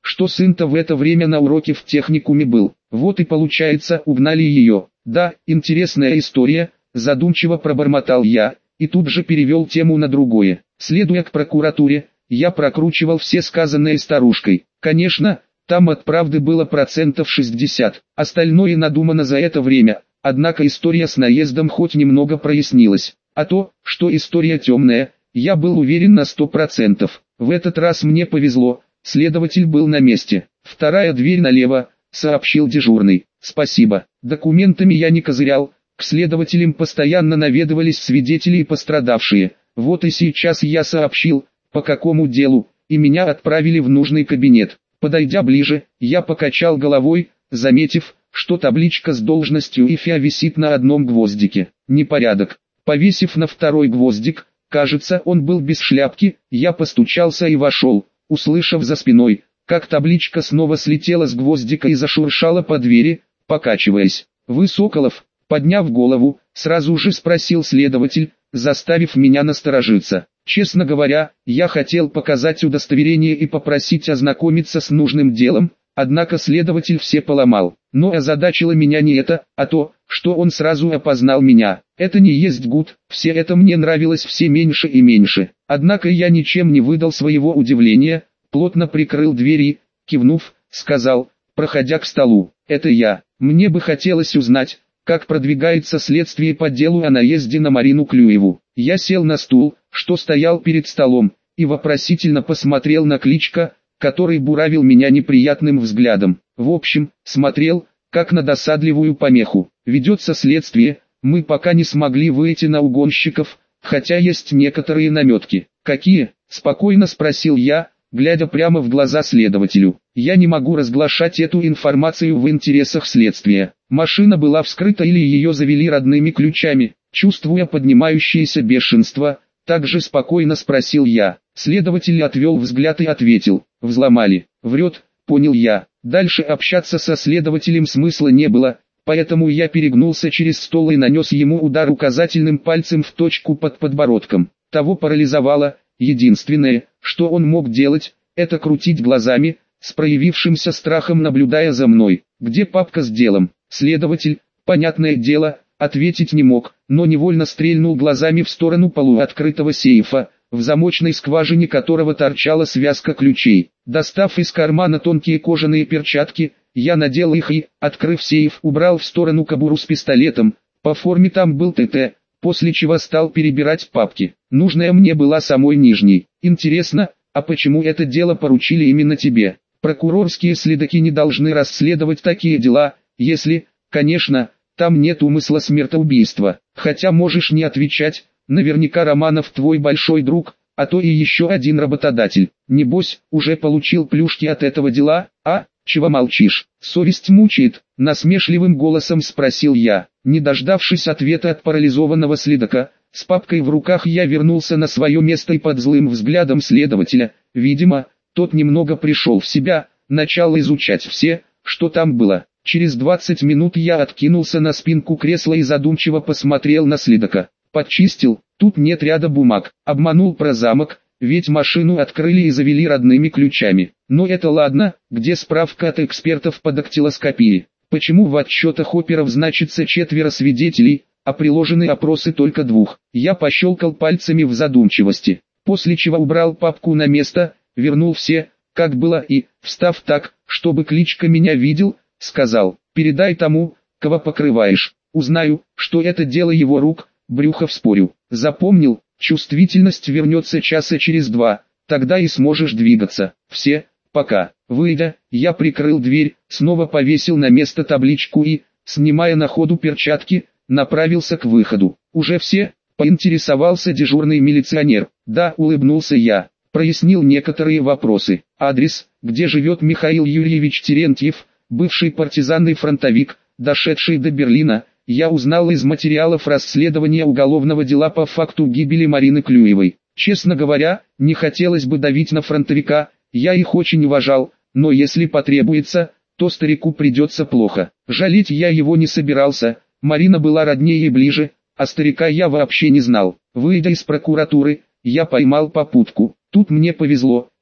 что сын-то в это время на уроке в техникуме был. Вот и получается, угнали ее. Да, интересная история, задумчиво пробормотал я, и тут же перевел тему на другое. Следуя к прокуратуре, я прокручивал все сказанное старушкой. Конечно, там от правды было процентов шестьдесят, остальное надумано за это время, однако история с наездом хоть немного прояснилась. А то, что история темная, я был уверен на сто процентов. В этот раз мне повезло, следователь был на месте. Вторая дверь налево, сообщил дежурный. Спасибо, документами я не козырял, к следователям постоянно наведывались свидетели и пострадавшие. Вот и сейчас я сообщил, по какому делу, и меня отправили в нужный кабинет. Подойдя ближе, я покачал головой, заметив, что табличка с должностью И Ф А висит на одном гвоздике. Непорядок. Повесив на второй гвоздик, кажется, он был без шляпки, я постучался и вошел, услышав за спиной, как табличка снова слетела с гвоздика и зашуршала по двери, покачиваясь. «Вы Соколов?» Подняв голову, сразу же спросил следователь, заставив меня насторожиться. Честно говоря, я хотел показать удостоверение и попросить ознакомиться с нужным делом, однако следователь все поломал. Но озадачило меня не это, а то, что он сразу опознал меня. Это не есть гуд, все это мне нравилось все меньше и меньше. Однако я ничем не выдал своего удивления, плотно прикрыл дверь и, кивнув, сказал, проходя к столу: «Это я. Мне бы хотелось узнать, как продвигается следствие по делу о наезде на Марину Клюеву». Я сел на стул, что стоял перед столом, и вопросительно посмотрел на Кличко, который буравил меня неприятным взглядом. В общем, смотрел, как на досадливую помеху. Ведется следствие, мы пока не смогли выйти на угонщиков, хотя есть некоторые наметки. «Какие?» – спокойно спросил я, глядя прямо в глаза следователю. «Я не могу разглашать эту информацию в интересах следствия. Машина была вскрыта или ее завели родными ключами?» Чувствуя поднимающееся бешенство, также спокойно спросил я. Следователь отвел взгляд и ответил: «Взломали». «Врет», понял я. Дальше общаться со следователем смысла не было, поэтому я перегнулся через стол и нанес ему удар указательным пальцем в точку под подбородком. Того парализовало, единственное, что он мог делать, это крутить глазами, с проявившимся страхом наблюдая за мной. «Где папка с делом?» Следователь, понятное дело, ответить не мог, но невольно стрельнул глазами в сторону полуоткрытого сейфа, в замочной скважине которого торчала связка ключей. Достав из кармана тонкие кожаные перчатки, я надел их и, открыв сейф, убрал в сторону кобуру с пистолетом. По форме там был Т Т, после чего стал перебирать папки. Нужная мне была самой нижней. «Интересно, а почему это дело поручили именно тебе? Прокурорские следаки не должны расследовать такие дела, если, конечно, там нет умысла смертоубийства. Хотя можешь не отвечать, наверняка Романов твой большой друг, а то и еще один работодатель. Небось, уже получил плюшки от этого дела, а? Чего молчишь? Совесть мучает?» Насмешливым голосом спросил я. Не дождавшись ответа от парализованного следака, с папкой в руках я вернулся на свое место и под злым взглядом следователя, видимо, тот немного пришел в себя, начал изучать все, что там было. Через двадцать минут я откинулся на спинку кресла и задумчиво посмотрел на следака. Подчистил, тут нет ряда бумаг, обманул про замок, ведь машину открыли и завели родными ключами. Но это ладно, где справка от экспертов по дактилоскопии? Почему в отчетах оперов значится четверо свидетелей, а приложены опросы только двух? Я пощелкал пальцами в задумчивости, после чего убрал папку на место, вернул все, как было и, встав так, чтобы Кличко меня видел, сказал: «Передай тому, кого покрываешь. Узнаю, что это дело его рук, брюхо вспорю. Запомнил, чувствительность вернется часа через два, тогда и сможешь двигаться. Все, пока». Выйдя, я прикрыл дверь, снова повесил на место табличку и, снимая на ходу перчатки, направился к выходу. «Уже все?» – поинтересовался дежурный милиционер. «Да», – улыбнулся я. Прояснил некоторые вопросы. «Адрес, где живет Михаил Юрьевич Терентьев, бывший партизан и фронтовик, дошедший до Берлина, я узнал из материалов расследования уголовного дела по факту гибели Марины Клюевой. Честно говоря, не хотелось бы давить на фронтовика, я их очень уважал, но если потребуется, то старику придется плохо. Жалеть я его не собирался, Марина была роднее и ближе, а старика я вообще не знал. Выйдя из прокуратуры, я поймал попутку. Тут мне повезло,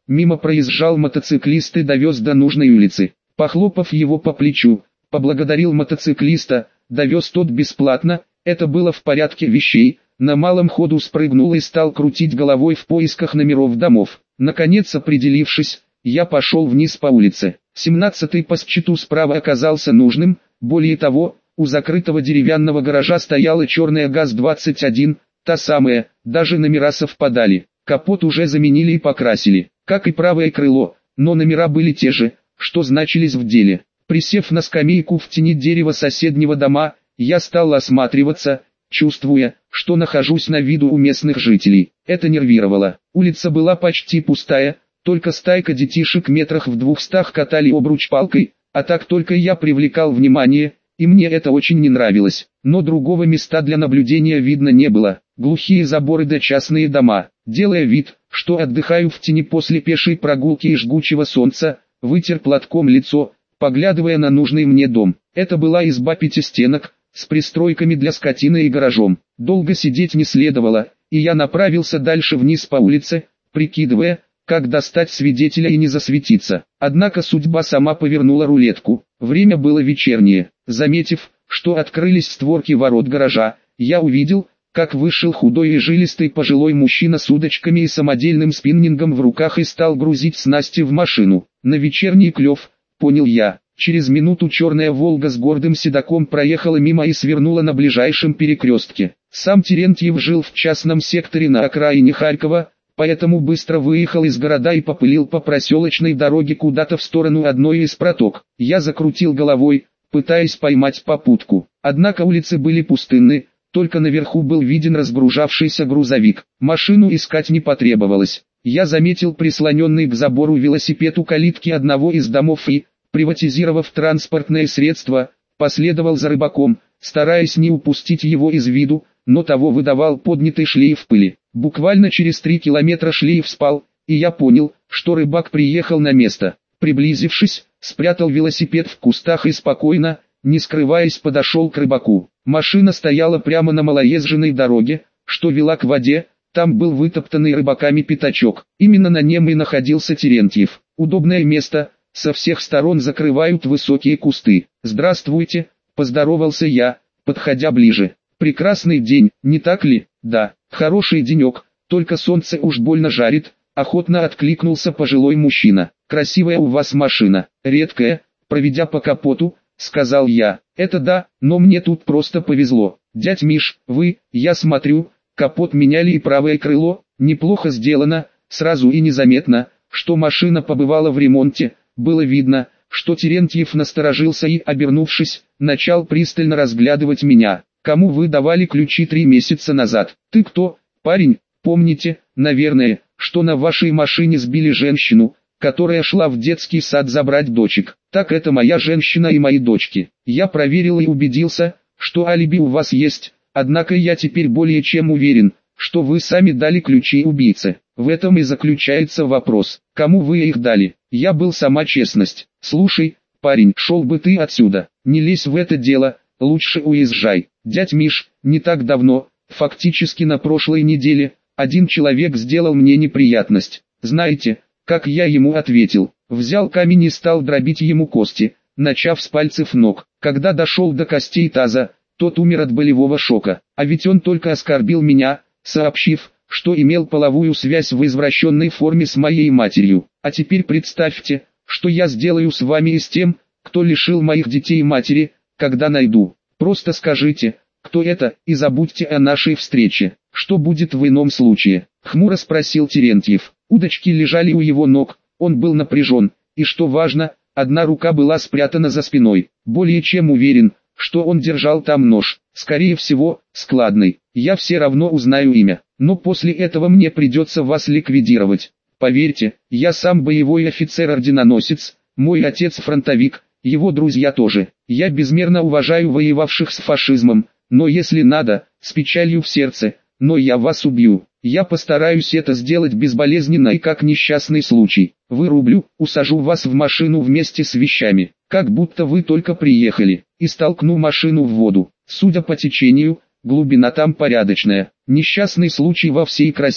Мимо проезжал мотоциклист и довез до нужной улицы. Похлопав его по плечу, поблагодарил мотоциклиста, довез тот бесплатно, это было в порядке вещей. На малом ходу спрыгнул и стал крутить головой в поисках номеров домов. Наконец определившись, я пошел вниз по улице. семнадцатый по счету справа оказался нужным, более того, у закрытого деревянного гаража стояла черная ГАЗ двадцать один, та самая, даже номера совпадали. Капот уже заменили и покрасили, как и правое крыло, но номера были те же, что значились в деле. Присев на скамейку в тени дерева соседнего дома, я стал осматриваться, чувствуя, что нахожусь на виду у местных жителей. Это нервировало. Улица была почти пустая, только стайка детишек метрах в двухстах катали обруч палкой, а так только я привлекал внимание, и мне это очень не нравилось. Но другого места для наблюдения видно не было. Глухие заборы да частные дома. Делая вид, что отдыхаю в тени после пешей прогулки и жгучего солнца, вытер платком лицо, поглядывая на нужный мне дом. Это была изба пятистенок, с пристройками для скотины и гаражом. Долго сидеть не следовало, и я направился дальше вниз по улице, прикидывая, как достать свидетеля и не засветиться. Однако судьба сама повернула рулетку. Время было вечернее. Заметив, что открылись створки ворот гаража, я увидел, как вышел худой и жилистый пожилой мужчина с удочками и самодельным спиннингом в руках и стал грузить снасти в машину. На вечерний клев, понял я. Через минуту черная «Волга» с гордым седаком проехала мимо и свернула на ближайшем перекрестке. Сам Терентьев жил в частном секторе на окраине Харькова, поэтому быстро выехал из города и попылил по проселочной дороге куда-то в сторону одной из проток. Я закрутил головой, пытаясь поймать попутку. Однако улицы были пустынны, только наверху был виден разгружавшийся грузовик. Машину искать не потребовалось. Я заметил прислоненный к забору велосипед у калитки одного из домов и, приватизировав транспортное средство, последовал за рыбаком, стараясь не упустить его из виду, но того выдавал поднятый шлейф пыли. Буквально через три километра шлейф спал, и я понял, что рыбак приехал на место. Приблизившись, спрятал велосипед в кустах и спокойно, не скрываясь, подошел к рыбаку. Машина стояла прямо на малоезженной дороге, что вела к воде, там был вытоптанный рыбаками пятачок. Именно на нем и находился Терентьев. Удобное место, со всех сторон закрывают высокие кусты. «Здравствуйте», — поздоровался я, подходя ближе. «Прекрасный день, не так ли?» «Да, хороший денек, только солнце уж больно жарит», — охотно откликнулся пожилой мужчина. «Красивая у вас машина, редкая», — проведя по капоту, сказал я. «Это да, но мне тут просто повезло. Дядь Миш, вы, я смотрю, капот меняли и правое крыло, неплохо сделано, сразу и незаметно, что машина побывала в ремонте». Было видно, что Терентьев насторожился и, обернувшись, начал пристально разглядывать меня. «Кому вы давали ключи три месяца назад? Ты кто, парень? Помните, наверное, что на вашей машине сбили женщину, которая шла в детский сад забрать дочек? Так это моя женщина и мои дочки. Я проверил и убедился, что алиби у вас есть, однако я теперь более чем уверен, что вы сами дали ключи убийце. В этом и заключается вопрос, кому вы их дали. Я был сама честность. Слушай, парень, шел бы ты отсюда, не лезь в это дело, лучше уезжай. Дядь Миш, не так давно, фактически на прошлой неделе, один человек сделал мне неприятность. Знаете, как я ему ответил? Взял камень и стал дробить ему кости, начав с пальцев ног. Когда дошел до костей таза, тот умер от болевого шока. А ведь он только оскорбил меня, сообщив, что имел половую связь в извращенной форме с моей матерью. А теперь представьте, что я сделаю с вами и с тем, кто лишил моих детей матери, когда найду. Просто скажите, кто это, и забудьте о нашей встрече. Что будет в ином случае? Хмуро спросил Терентьев. Удочки лежали у его ног, он был напряжен, и что важно, одна рука была спрятана за спиной. Более чем уверен, что он держал там нож, скорее всего, складный. Я все равно узнаю имя, но после этого мне придется вас ликвидировать. Поверьте, я сам боевой офицер-орденоносец, мой отец фронтовик, его друзья тоже. Я безмерно уважаю воевавших с фашизмом, но если надо, с печалью в сердце, но я вас убью. Я постараюсь это сделать безболезненно и как несчастный случай. Вырублю, усажу вас в машину вместе с вещами, как будто вы только приехали, и столкну машину в воду. Судя по течению, глубина там порядочная. Несчастный случай во всей красе.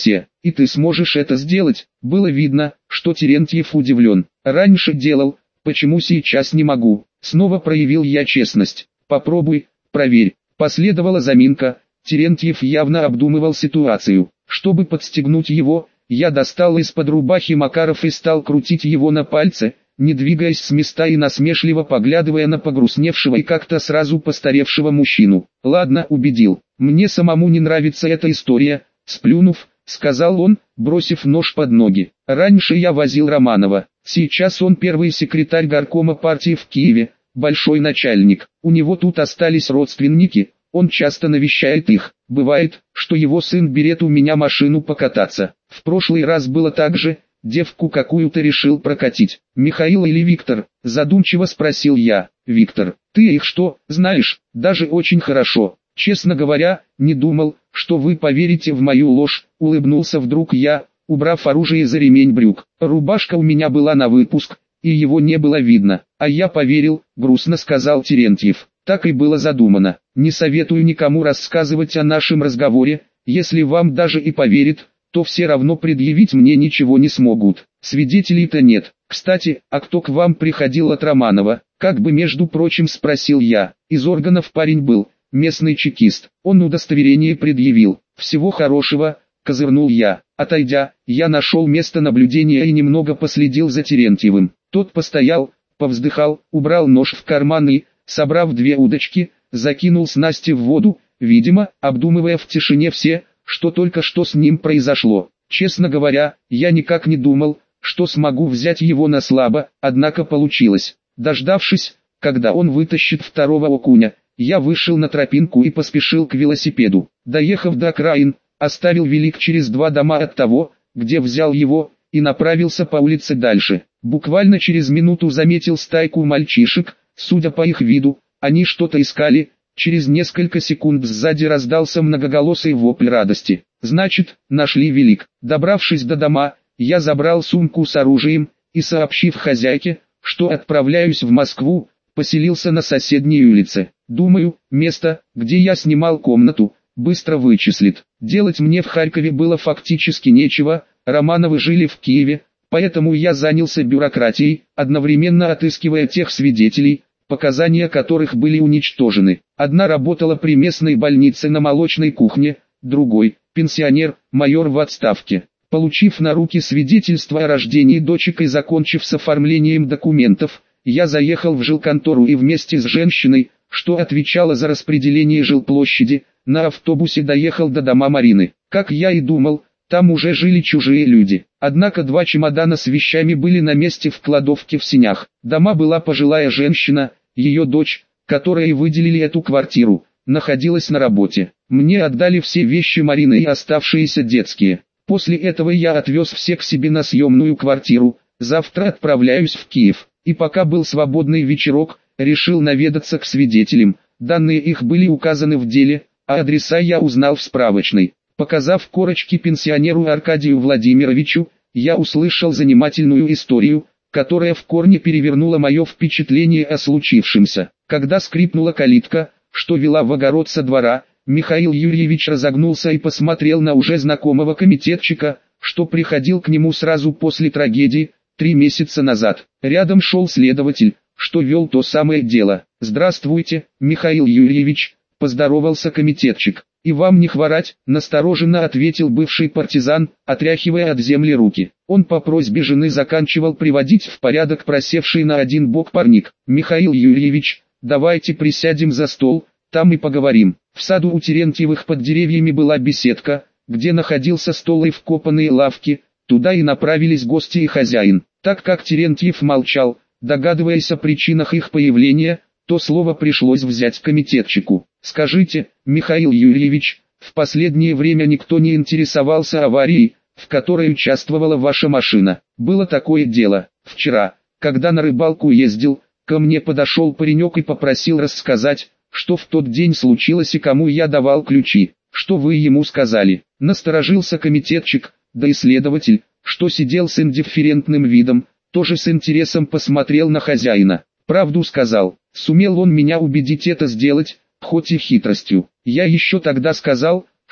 И ты сможешь это сделать? Было видно, что Терентьев удивлен. Раньше делал, почему сейчас не могу? Снова проявил я честность. Попробуй, проверь. Последовала заминка. Терентьев явно обдумывал ситуацию. Чтобы подстегнуть его, я достал из-под рубахи Макаров и стал крутить его на пальце, не двигаясь с места и насмешливо поглядывая на погрустневшего и как-то сразу постаревшего мужчину. Ладно, убедил. Мне самому не нравится эта история, сплюнув, сказал он, бросив нож под ноги. Раньше я возил Романова, сейчас он первый секретарь горкома партии в Киеве, большой начальник. У него тут остались родственники, он часто навещает их. Бывает, что его сын берет у меня машину покататься. В прошлый раз было так же, девку какую-то решил прокатить. Михаил или Виктор? Задумчиво спросил я. Виктор, ты их что, знаешь? Даже очень хорошо. Честно говоря, не думал, что вы поверите в мою ложь, улыбнулся вдруг я, убрав оружие за ремень брюк. Рубашка у меня была на выпуск, и его не было видно. А я поверил, грустно сказал Терентьев. Так и было задумано. Не советую никому рассказывать о нашем разговоре, если вам даже и поверит, то все равно предъявить мне ничего не смогут. Свидетелей-то нет. Кстати, а кто к вам приходил от Романова? Как бы между прочим спросил я. Из органов парень был, местный чекист. Он удостоверение предъявил. Всего хорошего, козырнул я. Отойдя, я нашел место наблюдения и немного последил за Терентьевым. Тот постоял, повздыхал, убрал нож в карман и, собрав две удочки, закинул снасти в воду, видимо, обдумывая в тишине все, что только что с ним произошло. Честно говоря, я никак не думал, что смогу взять его на слабо, однако получилось. Дождавшись, когда он вытащит второго окуня, я вышел на тропинку и поспешил к велосипеду. Доехав до окраин, оставил велик через два дома от того, где взял его, и направился по улице дальше. Буквально через минуту заметил стайку мальчишек, судя по их виду, они что-то искали. Через несколько секунд сзади раздался многоголосый вопль радости. Значит, нашли велик. Добравшись до дома, я забрал сумку с оружием, и сообщив хозяйке, что отправляюсь в Москву, поселился на соседней улице. Думаю, место, где я снимал комнату, быстро вычислит. Делать мне в Харькове было фактически нечего, Романовы жили в Киеве, поэтому я занялся бюрократией, одновременно отыскивая тех свидетелей, показания которых были уничтожены. Одна работала при местной больнице на молочной кухне, другой – пенсионер, майор в отставке. Получив на руки свидетельство о рождении дочек и закончив с оформлением документов, я заехал в жилконтору и вместе с женщиной, что отвечала за распределение жилплощади, на автобусе доехал до дома Марины. Как я и думал, там уже жили чужие люди. Однако два чемодана с вещами были на месте в кладовке в сенях. Дома была пожилая женщина, ее дочь, которой выделили эту квартиру, находилась на работе. Мне отдали все вещи Марины и оставшиеся детские. После этого я отвез всех к себе на съемную квартиру. Завтра отправляюсь в Киев. И пока был свободный вечерок, решил наведаться к свидетелям. Данные их были указаны в деле, а адреса я узнал в справочной. Показав корочки пенсионеру Аркадию Владимировичу, я услышал занимательную историю, которая в корне перевернула мое впечатление о случившемся. Когда скрипнула калитка, что вела в огород со двора, Михаил Юрьевич разогнулся и посмотрел на уже знакомого комитетчика, что приходил к нему сразу после трагедии, три месяца назад. Рядом шел следователь, что вел то самое дело. «Здравствуйте, Михаил Юрьевич», – поздоровался комитетчик. «И вам не хворать», – настороженно ответил бывший партизан, отряхивая от земли руки. Он по просьбе жены заканчивал приводить в порядок просевший на один бок парник. «Михаил Юрьевич, давайте присядем за стол, там и поговорим». В саду у Терентьевых под деревьями была беседка, где находился стол и вкопанные лавки, туда и направились гости и хозяин. Так как Терентьев молчал, догадываясь о причинах их появления, то слово пришлось взять комитетчику. «Скажите, Михаил Юрьевич, в последнее время никто не интересовался аварией, в которой участвовала ваша машина? Было такое дело. Вчера, когда на рыбалку ездил, ко мне подошел паренек и попросил рассказать, что в тот день случилось и кому я давал ключи. Что вы ему сказали?» Насторожился комитетчик, да и следователь, что сидел с индифферентным видом, тоже с интересом посмотрел на хозяина. «Правду сказал. Сумел он меня убедить это сделать, хоть и хитростью. Я еще тогда сказал,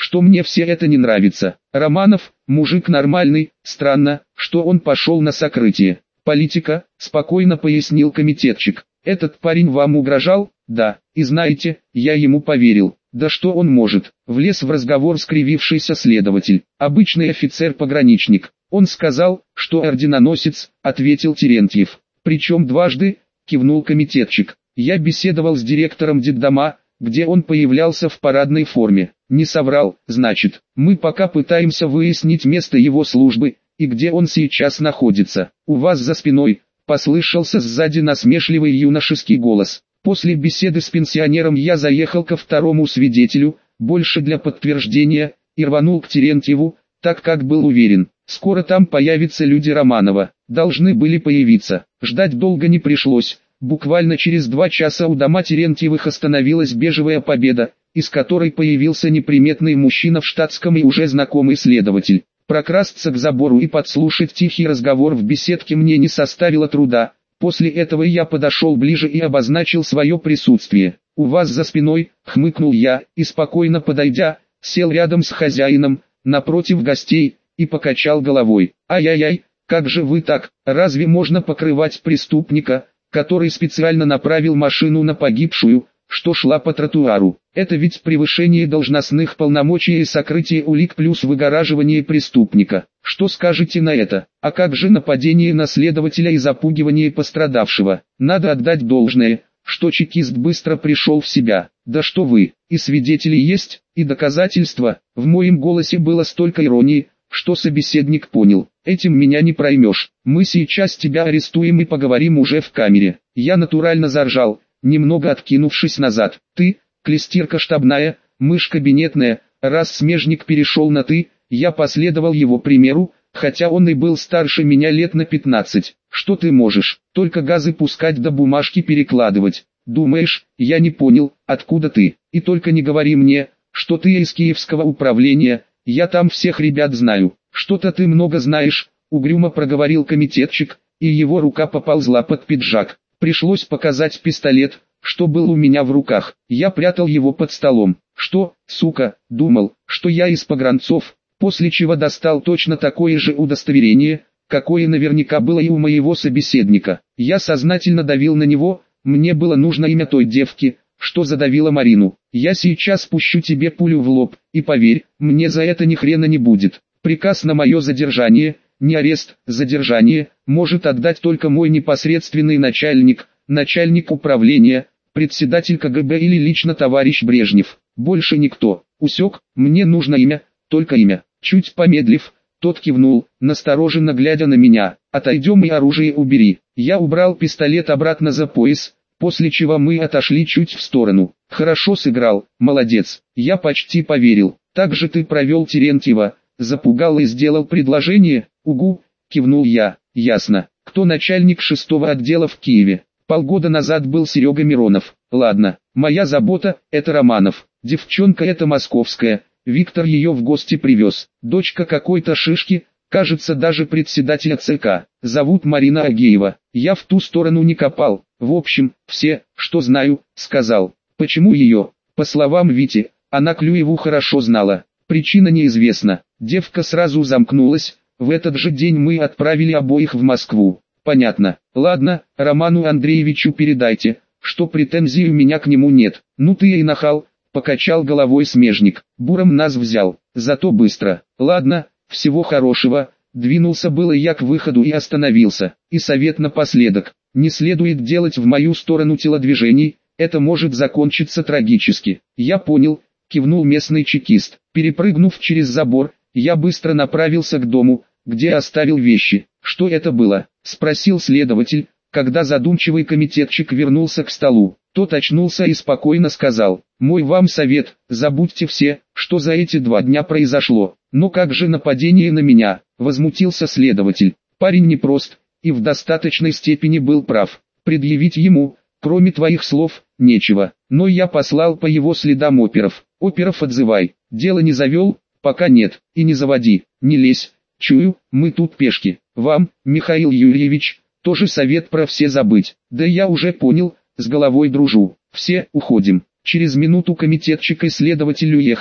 что мне все это не нравится. Романов, мужик нормальный, странно, что он пошел на сокрытие. Политика, спокойно пояснил комитетчик. Этот парень вам угрожал? Да, и знаете, я ему поверил. Да что он может? Влез в разговор скривившийся следователь. Обычный офицер-пограничник. Он сказал, что орденоносец, ответил Терентьев. Причем дважды, кивнул комитетчик. Я беседовал с директором детдома, где он появлялся в парадной форме. Не соврал, значит. Мы пока пытаемся выяснить место его службы, и где он сейчас находится. У вас за спиной, послышался сзади насмешливый юношеский голос. После беседы с пенсионером я заехал ко второму свидетелю, больше для подтверждения, и рванул к Терентьеву, так как был уверен. Скоро там появятся люди Романова. Должны были появиться. Ждать долго не пришлось. Буквально через два часа у дома Терентьевых остановилась бежевая Победа, из которой появился неприметный мужчина в штатском и уже знакомый следователь. Прокрасться к забору и подслушать тихий разговор в беседке мне не составило труда. После этого я подошел ближе и обозначил свое присутствие. «У вас за спиной», — хмыкнул я, и спокойно подойдя, сел рядом с хозяином, напротив гостей, и покачал головой. «Ай-яй-яй, как же вы так, разве можно покрывать преступника, который специально направил машину на погибшую, что шла по тротуару? Это ведь превышение должностных полномочий и сокрытие улик плюс выгораживание преступника. Что скажете на это? А как же нападение на следователя и запугивание пострадавшего? Надо отдать должное, что чекист быстро пришел в себя. Да что вы, и свидетели есть, и доказательства». В моем голосе было столько иронии, что собеседник понял. «Этим меня не проймешь. Мы сейчас тебя арестуем и поговорим уже в камере». Я натурально заржал, немного откинувшись назад. «Ты, клестирка штабная, мышь кабинетная», раз смежник перешел на «ты», я последовал его примеру, хотя он и был старше меня лет на пятнадцать. «Что ты можешь? Только газы пускать да бумажки перекладывать. Думаешь, я не понял, откуда ты? И только не говори мне, что ты из Киевского управления, я там всех ребят знаю». «Что-то ты много знаешь», — угрюмо проговорил комитетчик, и его рука поползла под пиджак. Пришлось показать пистолет, что был у меня в руках. Я прятал его под столом. «Что, сука, думал, что я из погранцов?» После чего достал точно такое же удостоверение, какое наверняка было и у моего собеседника. Я сознательно давил на него, мне было нужно имя той девки, что задавила Марину. «Я сейчас пущу тебе пулю в лоб, и поверь, мне за это ни хрена не будет. Приказ на мое задержание, не арест, задержание, может отдать только мой непосредственный начальник, начальник управления, председатель ка гэ бэ или лично товарищ Брежнев. Больше никто. Усек, мне нужно имя, только имя». Чуть помедлив, тот кивнул, настороженно глядя на меня. «Отойдем и оружие убери». Я убрал пистолет обратно за пояс, после чего мы отошли чуть в сторону. «Хорошо сыграл, молодец, я почти поверил. Так же ты провел Терентьева, запугал и сделал предложение?» «Угу», кивнул я. «Ясно. Кто начальник шестого отдела в Киеве?» «Полгода назад был Серега Миронов». «Ладно, моя забота – это Романов. Девчонка эта московская, Виктор ее в гости привез. Дочка какой-то шишки, кажется даже председателя цэ ка. Зовут Марина Агеева. Я в ту сторону не копал. В общем, все, что знаю, сказал». «Почему ее?» «По словам Вити, она Клюеву хорошо знала. Причина неизвестна. Девка сразу замкнулась. В этот же день мы отправили обоих в Москву». «Понятно. Ладно, Роману Андреевичу передайте, что претензий у меня к нему нет». «Ну ты и нахал», — покачал головой смежник. «Буром нас взял, зато быстро». «Ладно, всего хорошего». Двинулся было я к выходу и остановился. И совет напоследок: не следует делать в мою сторону телодвижений, это может закончиться трагически. «Я понял», — кивнул местный чекист. Перепрыгнув через забор, я быстро направился к дому, где оставил вещи. «Что это было?» — спросил следователь, когда задумчивый комитетчик вернулся к столу. Тот очнулся и спокойно сказал: «Мой вам совет, забудьте все, что за эти два дня произошло». «Но как же нападение на меня?» — возмутился следователь. «Парень непрост, и в достаточной степени был прав. Предъявить ему, кроме твоих слов, нечего. Но я послал по его следам оперов. Оперов отзывай. Дело не завел? Пока нет. И не заводи, не лезь. Чую, мы тут пешки. Вам, Михаил Юрьевич, тоже совет про все забыть». «Да я уже понял, с головой дружу. Все, уходим». Через минуту комитетчик и следователь уехали,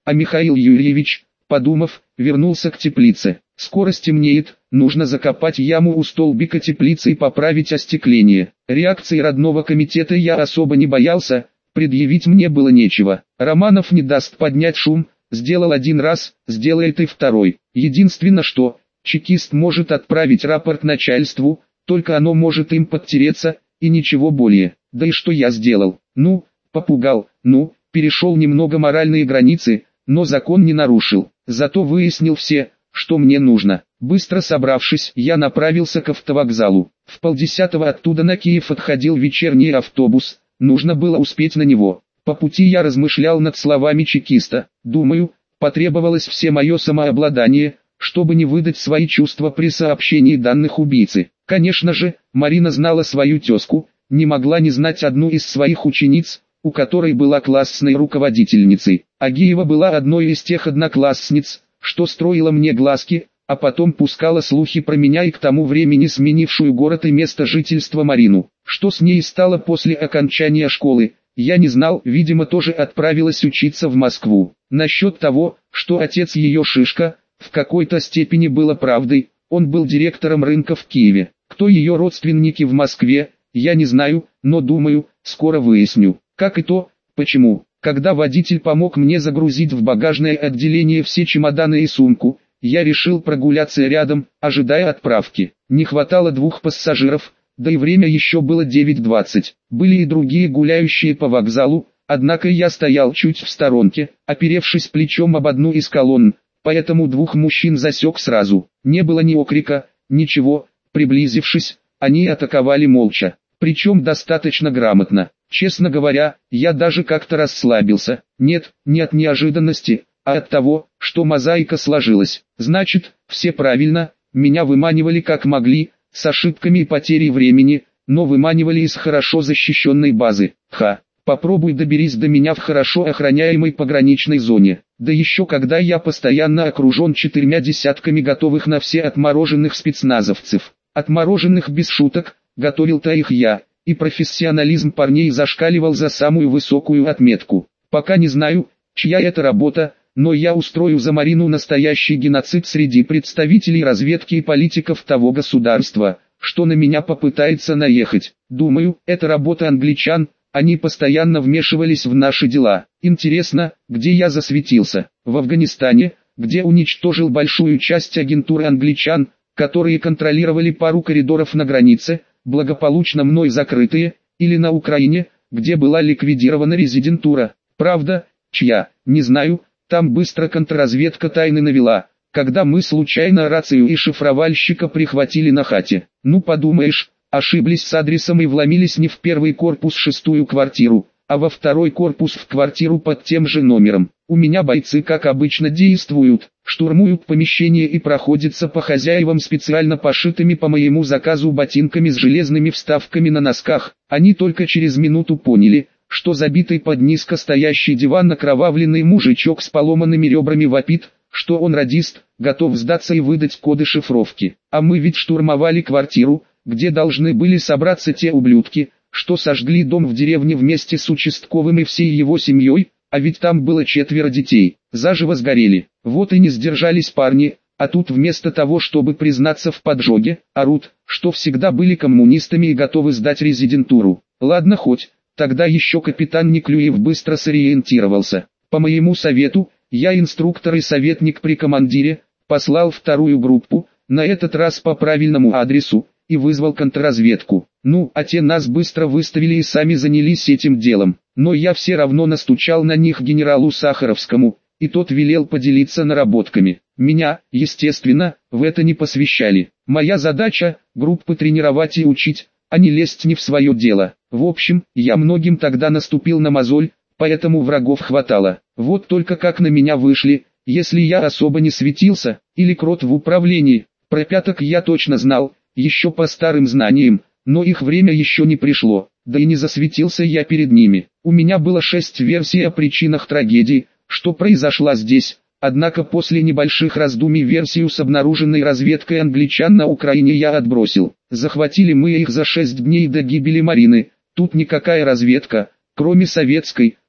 а Михаил Юрьевич, подумав, вернулся к теплице. Скоро стемнеет, нужно закопать яму у столбика теплицы и поправить остекление. Реакции родного комитета я особо не боялся, предъявить мне было нечего. Романов не даст поднять шум, сделал один раз, сделает и второй. Единственное что, чекист может отправить рапорт начальству, только оно может им подтереться, и ничего более. Да и что я сделал? Ну, попугал, ну, перешел немного моральные границы, но закон не нарушил. Зато выяснил все, что мне нужно. Быстро собравшись, я направился к автовокзалу. В полдесятого оттуда на Киев отходил вечерний автобус, нужно было успеть на него. По пути я размышлял над словами чекиста. Думаю, потребовалось все мое самообладание, чтобы не выдать свои чувства при сообщении данных убийцы. Конечно же, Марина знала свою тезку, не могла не знать одну из своих учениц, у которой была классной руководительницей. Агиева была одной из тех одноклассниц, что строила мне глазки, а потом пускала слухи про меня и к тому времени сменившую город и место жительства Марину. Что с ней стало после окончания школы, я не знал, видимо тоже отправилась учиться в Москву. Насчет того, что отец ее шишка, в какой-то степени было правдой, он был директором рынка в Киеве. Кто ее родственники в Москве, я не знаю, но думаю, скоро выясню. Как и то, почему. Когда водитель помог мне загрузить в багажное отделение все чемоданы и сумку, я решил прогуляться рядом, ожидая отправки. Не хватало двух пассажиров, да и время еще было девять двадцать. Были и другие гуляющие по вокзалу, однако я стоял чуть в сторонке, оперевшись плечом об одну из колонн, поэтому двух мужчин засек сразу. Не было ни окрика, ничего, приблизившись, они атаковали молча, причем достаточно грамотно. Честно говоря, я даже как-то расслабился. Нет, не от неожиданности, а от того, что мозаика сложилась. Значит, все правильно, меня выманивали как могли, с ошибками и потерей времени, но выманивали из хорошо защищенной базы. Ха, попробуй доберись до меня в хорошо охраняемой пограничной зоне. Да еще когда я постоянно окружен четырьмя десятками готовых на все отмороженных спецназовцев. Отмороженных без шуток, готовил-то их я. И профессионализм парней зашкаливал за самую высокую отметку. Пока не знаю, чья это работа, но я устрою за Марину настоящий геноцид среди представителей разведки и политиков того государства, что на меня попытается наехать. Думаю, это работа англичан, они постоянно вмешивались в наши дела. Интересно, где я засветился? В Афганистане, где уничтожил большую часть агентуры англичан, которые контролировали пару коридоров на границе, благополучно мной закрытые, или на Украине, где была ликвидирована резидентура. Правда, чья, не знаю, там быстро контрразведка тайны навела, когда мы случайно рацию и шифровальщика прихватили на хате. Ну подумаешь, ошиблись с адресом и вломились не в первый корпус шестую квартиру, а во второй корпус в квартиру под тем же номером. У меня бойцы как обычно действуют, штурмуют помещение и проходятся по хозяевам специально пошитыми по моему заказу ботинками с железными вставками на носках. Они только через минуту поняли, что забитый под низко стоящий диван окровавленный мужичок с поломанными ребрами вопит, что он радист, готов сдаться и выдать коды шифровки. А мы ведь штурмовали квартиру, где должны были собраться те ублюдки, что сожгли дом в деревне вместе с участковым и всей его семьей, а ведь там было четверо детей, заживо сгорели. Вот и не сдержались парни, а тут вместо того, чтобы признаться в поджоге, орут, что всегда были коммунистами и готовы сдать резидентуру. Ладно хоть, тогда еще капитан Неклюев быстро сориентировался. По моему совету, я инструктор и советник при командире, послал вторую группу, на этот раз по правильному адресу, и вызвал контрразведку. Ну, а те нас быстро выставили и сами занялись этим делом. Но я все равно настучал на них генералу Сахаровскому, и тот велел поделиться наработками. Меня, естественно, в это не посвящали. Моя задача – группы тренировать и учить, а не лезть не в свое дело. В общем, я многим тогда наступил на мозоль, поэтому врагов хватало. Вот только как на меня вышли, если я особо не светился, или крот в управлении. Про пяток я точно знал, еще по старым знаниям, но их время еще не пришло, да и не засветился я перед ними. У меня было шесть версий о причинах трагедии, что произошла здесь, однако после небольших раздумий версию с обнаруженной разведкой англичан на Украине я отбросил. Захватили мы их за шесть дней до гибели Марины, тут никакая разведка, кроме советской,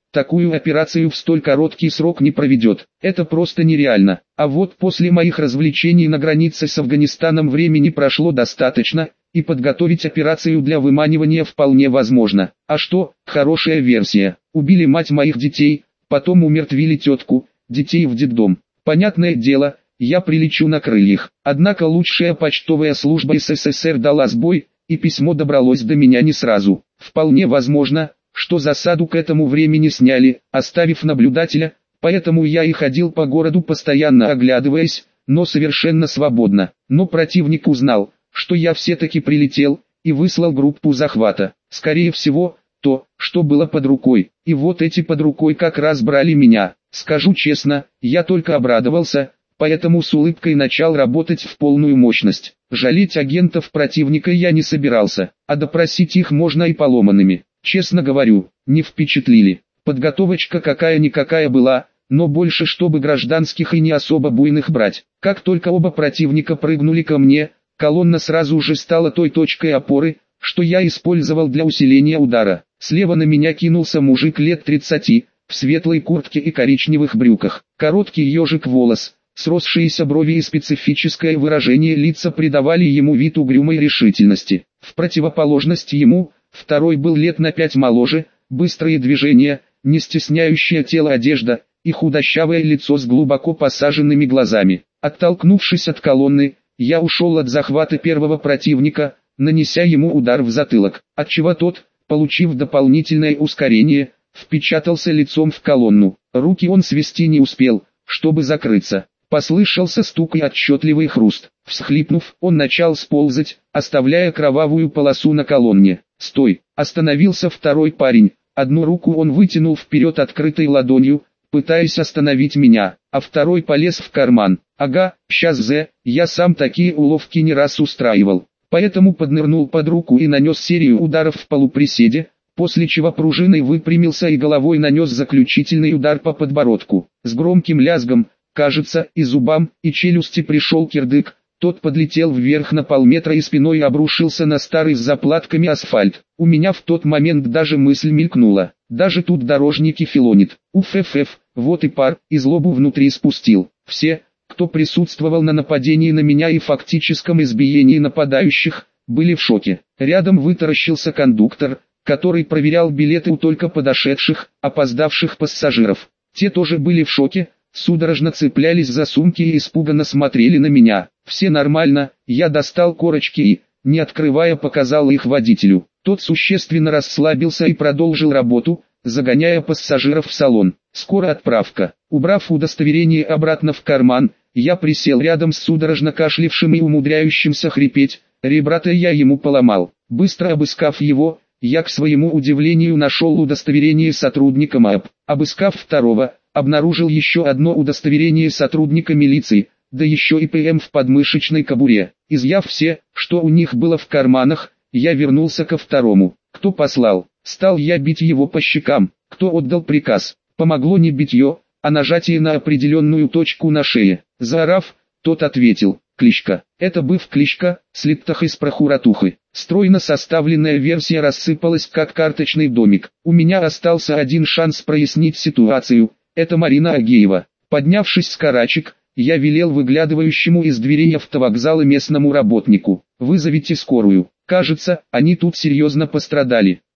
такую операцию в столь короткий срок не проведет. Это просто нереально. А вот после моих развлечений на границе с Афганистаном времени прошло достаточно, и подготовить операцию для выманивания вполне возможно. А что, хорошая версия. Убили мать моих детей, потом умертвили тетку, детей в детдом. Понятное дело, я прилечу на крыльях. Однако лучшая почтовая служба СССР дала сбой, и письмо добралось до меня не сразу. Вполне возможно, что засаду к этому времени сняли, оставив наблюдателя, поэтому я и ходил по городу постоянно оглядываясь, но совершенно свободно. Но противник узнал, что я все-таки прилетел, и выслал группу захвата. Скорее всего, то, что было под рукой. И вот эти под рукой как раз брали меня. Скажу честно, я только обрадовался, поэтому с улыбкой начал работать в полную мощность. Жалеть агентов противника я не собирался, а допросить их можно и поломанными. Честно говорю, не впечатлили. Подготовочка какая-никакая была, но больше чтобы гражданских и не особо буйных брать. Как только оба противника прыгнули ко мне, колонна сразу же стала той точкой опоры, что я использовал для усиления удара. Слева на меня кинулся мужик лет тридцати, в светлой куртке и коричневых брюках. Короткий ежик волос, сросшиеся брови и специфическое выражение лица придавали ему вид угрюмой решительности. В противоположность ему, второй был лет на пять моложе, быстрые движения, не стесняющая тело одежда, и худощавое лицо с глубоко посаженными глазами. Оттолкнувшись от колонны, я ушел от захвата первого противника, нанеся ему удар в затылок, отчего тот, получив дополнительное ускорение, впечатался лицом в колонну. Руки он свести не успел, чтобы закрыться. Послышался стук и отчетливый хруст. Всхлипнув, он начал сползать, оставляя кровавую полосу на колонне. «Стой!» — остановился второй парень. Одну руку он вытянул вперед открытой ладонью, пытаясь остановить меня, а второй полез в карман. «Ага, щас зе, я сам такие уловки не раз устраивал». Поэтому поднырнул под руку и нанес серию ударов в полуприседе, после чего пружиной выпрямился и головой нанес заключительный удар по подбородку. С громким лязгом, кажется, и зубам, и челюсти пришел кирдык, тот подлетел вверх на полметра и спиной обрушился на старый с заплатками асфальт. У меня в тот момент даже мысль мелькнула, даже тут дорожники филонит. Уф-ф-ф, вот и пар, и злобу внутри спустил. Все, кто присутствовал на нападении на меня и фактическом избиении нападающих, были в шоке. Рядом вытаращился кондуктор, который проверял билеты у только подошедших, опоздавших пассажиров. Те тоже были в шоке, судорожно цеплялись за сумки и испуганно смотрели на меня. Все нормально, я достал корочки и, не открывая, показал их водителю. Тот существенно расслабился и продолжил работу, загоняя пассажиров в салон. Скоро отправка. Убрав удостоверение обратно в карман, я присел рядом с судорожно кашлявшим и умудряющимся хрипеть. Ребра-то я ему поломал. Быстро обыскав его, я к своему удивлению нашел удостоверение сотрудника МАП. Обыскав второго, обнаружил еще одно удостоверение сотрудника милиции, да еще и ПМ в подмышечной кобуре. Изъяв все, что у них было в карманах, я вернулся ко второму. Кто послал? Стал я бить его по щекам. Кто отдал приказ? Помогло не битье, а нажатие на определенную точку на шее. Заорав, тот ответил: «Кличка». Это быв Кличка, слиптах из прохуратухи. Стройно составленная версия рассыпалась как карточный домик. У меня остался один шанс прояснить ситуацию. Это Марина Агеева. Поднявшись с карачек, я велел выглядывающему из дверей автовокзала местному работнику: «Вызовите скорую. Кажется, они тут серьезно пострадали».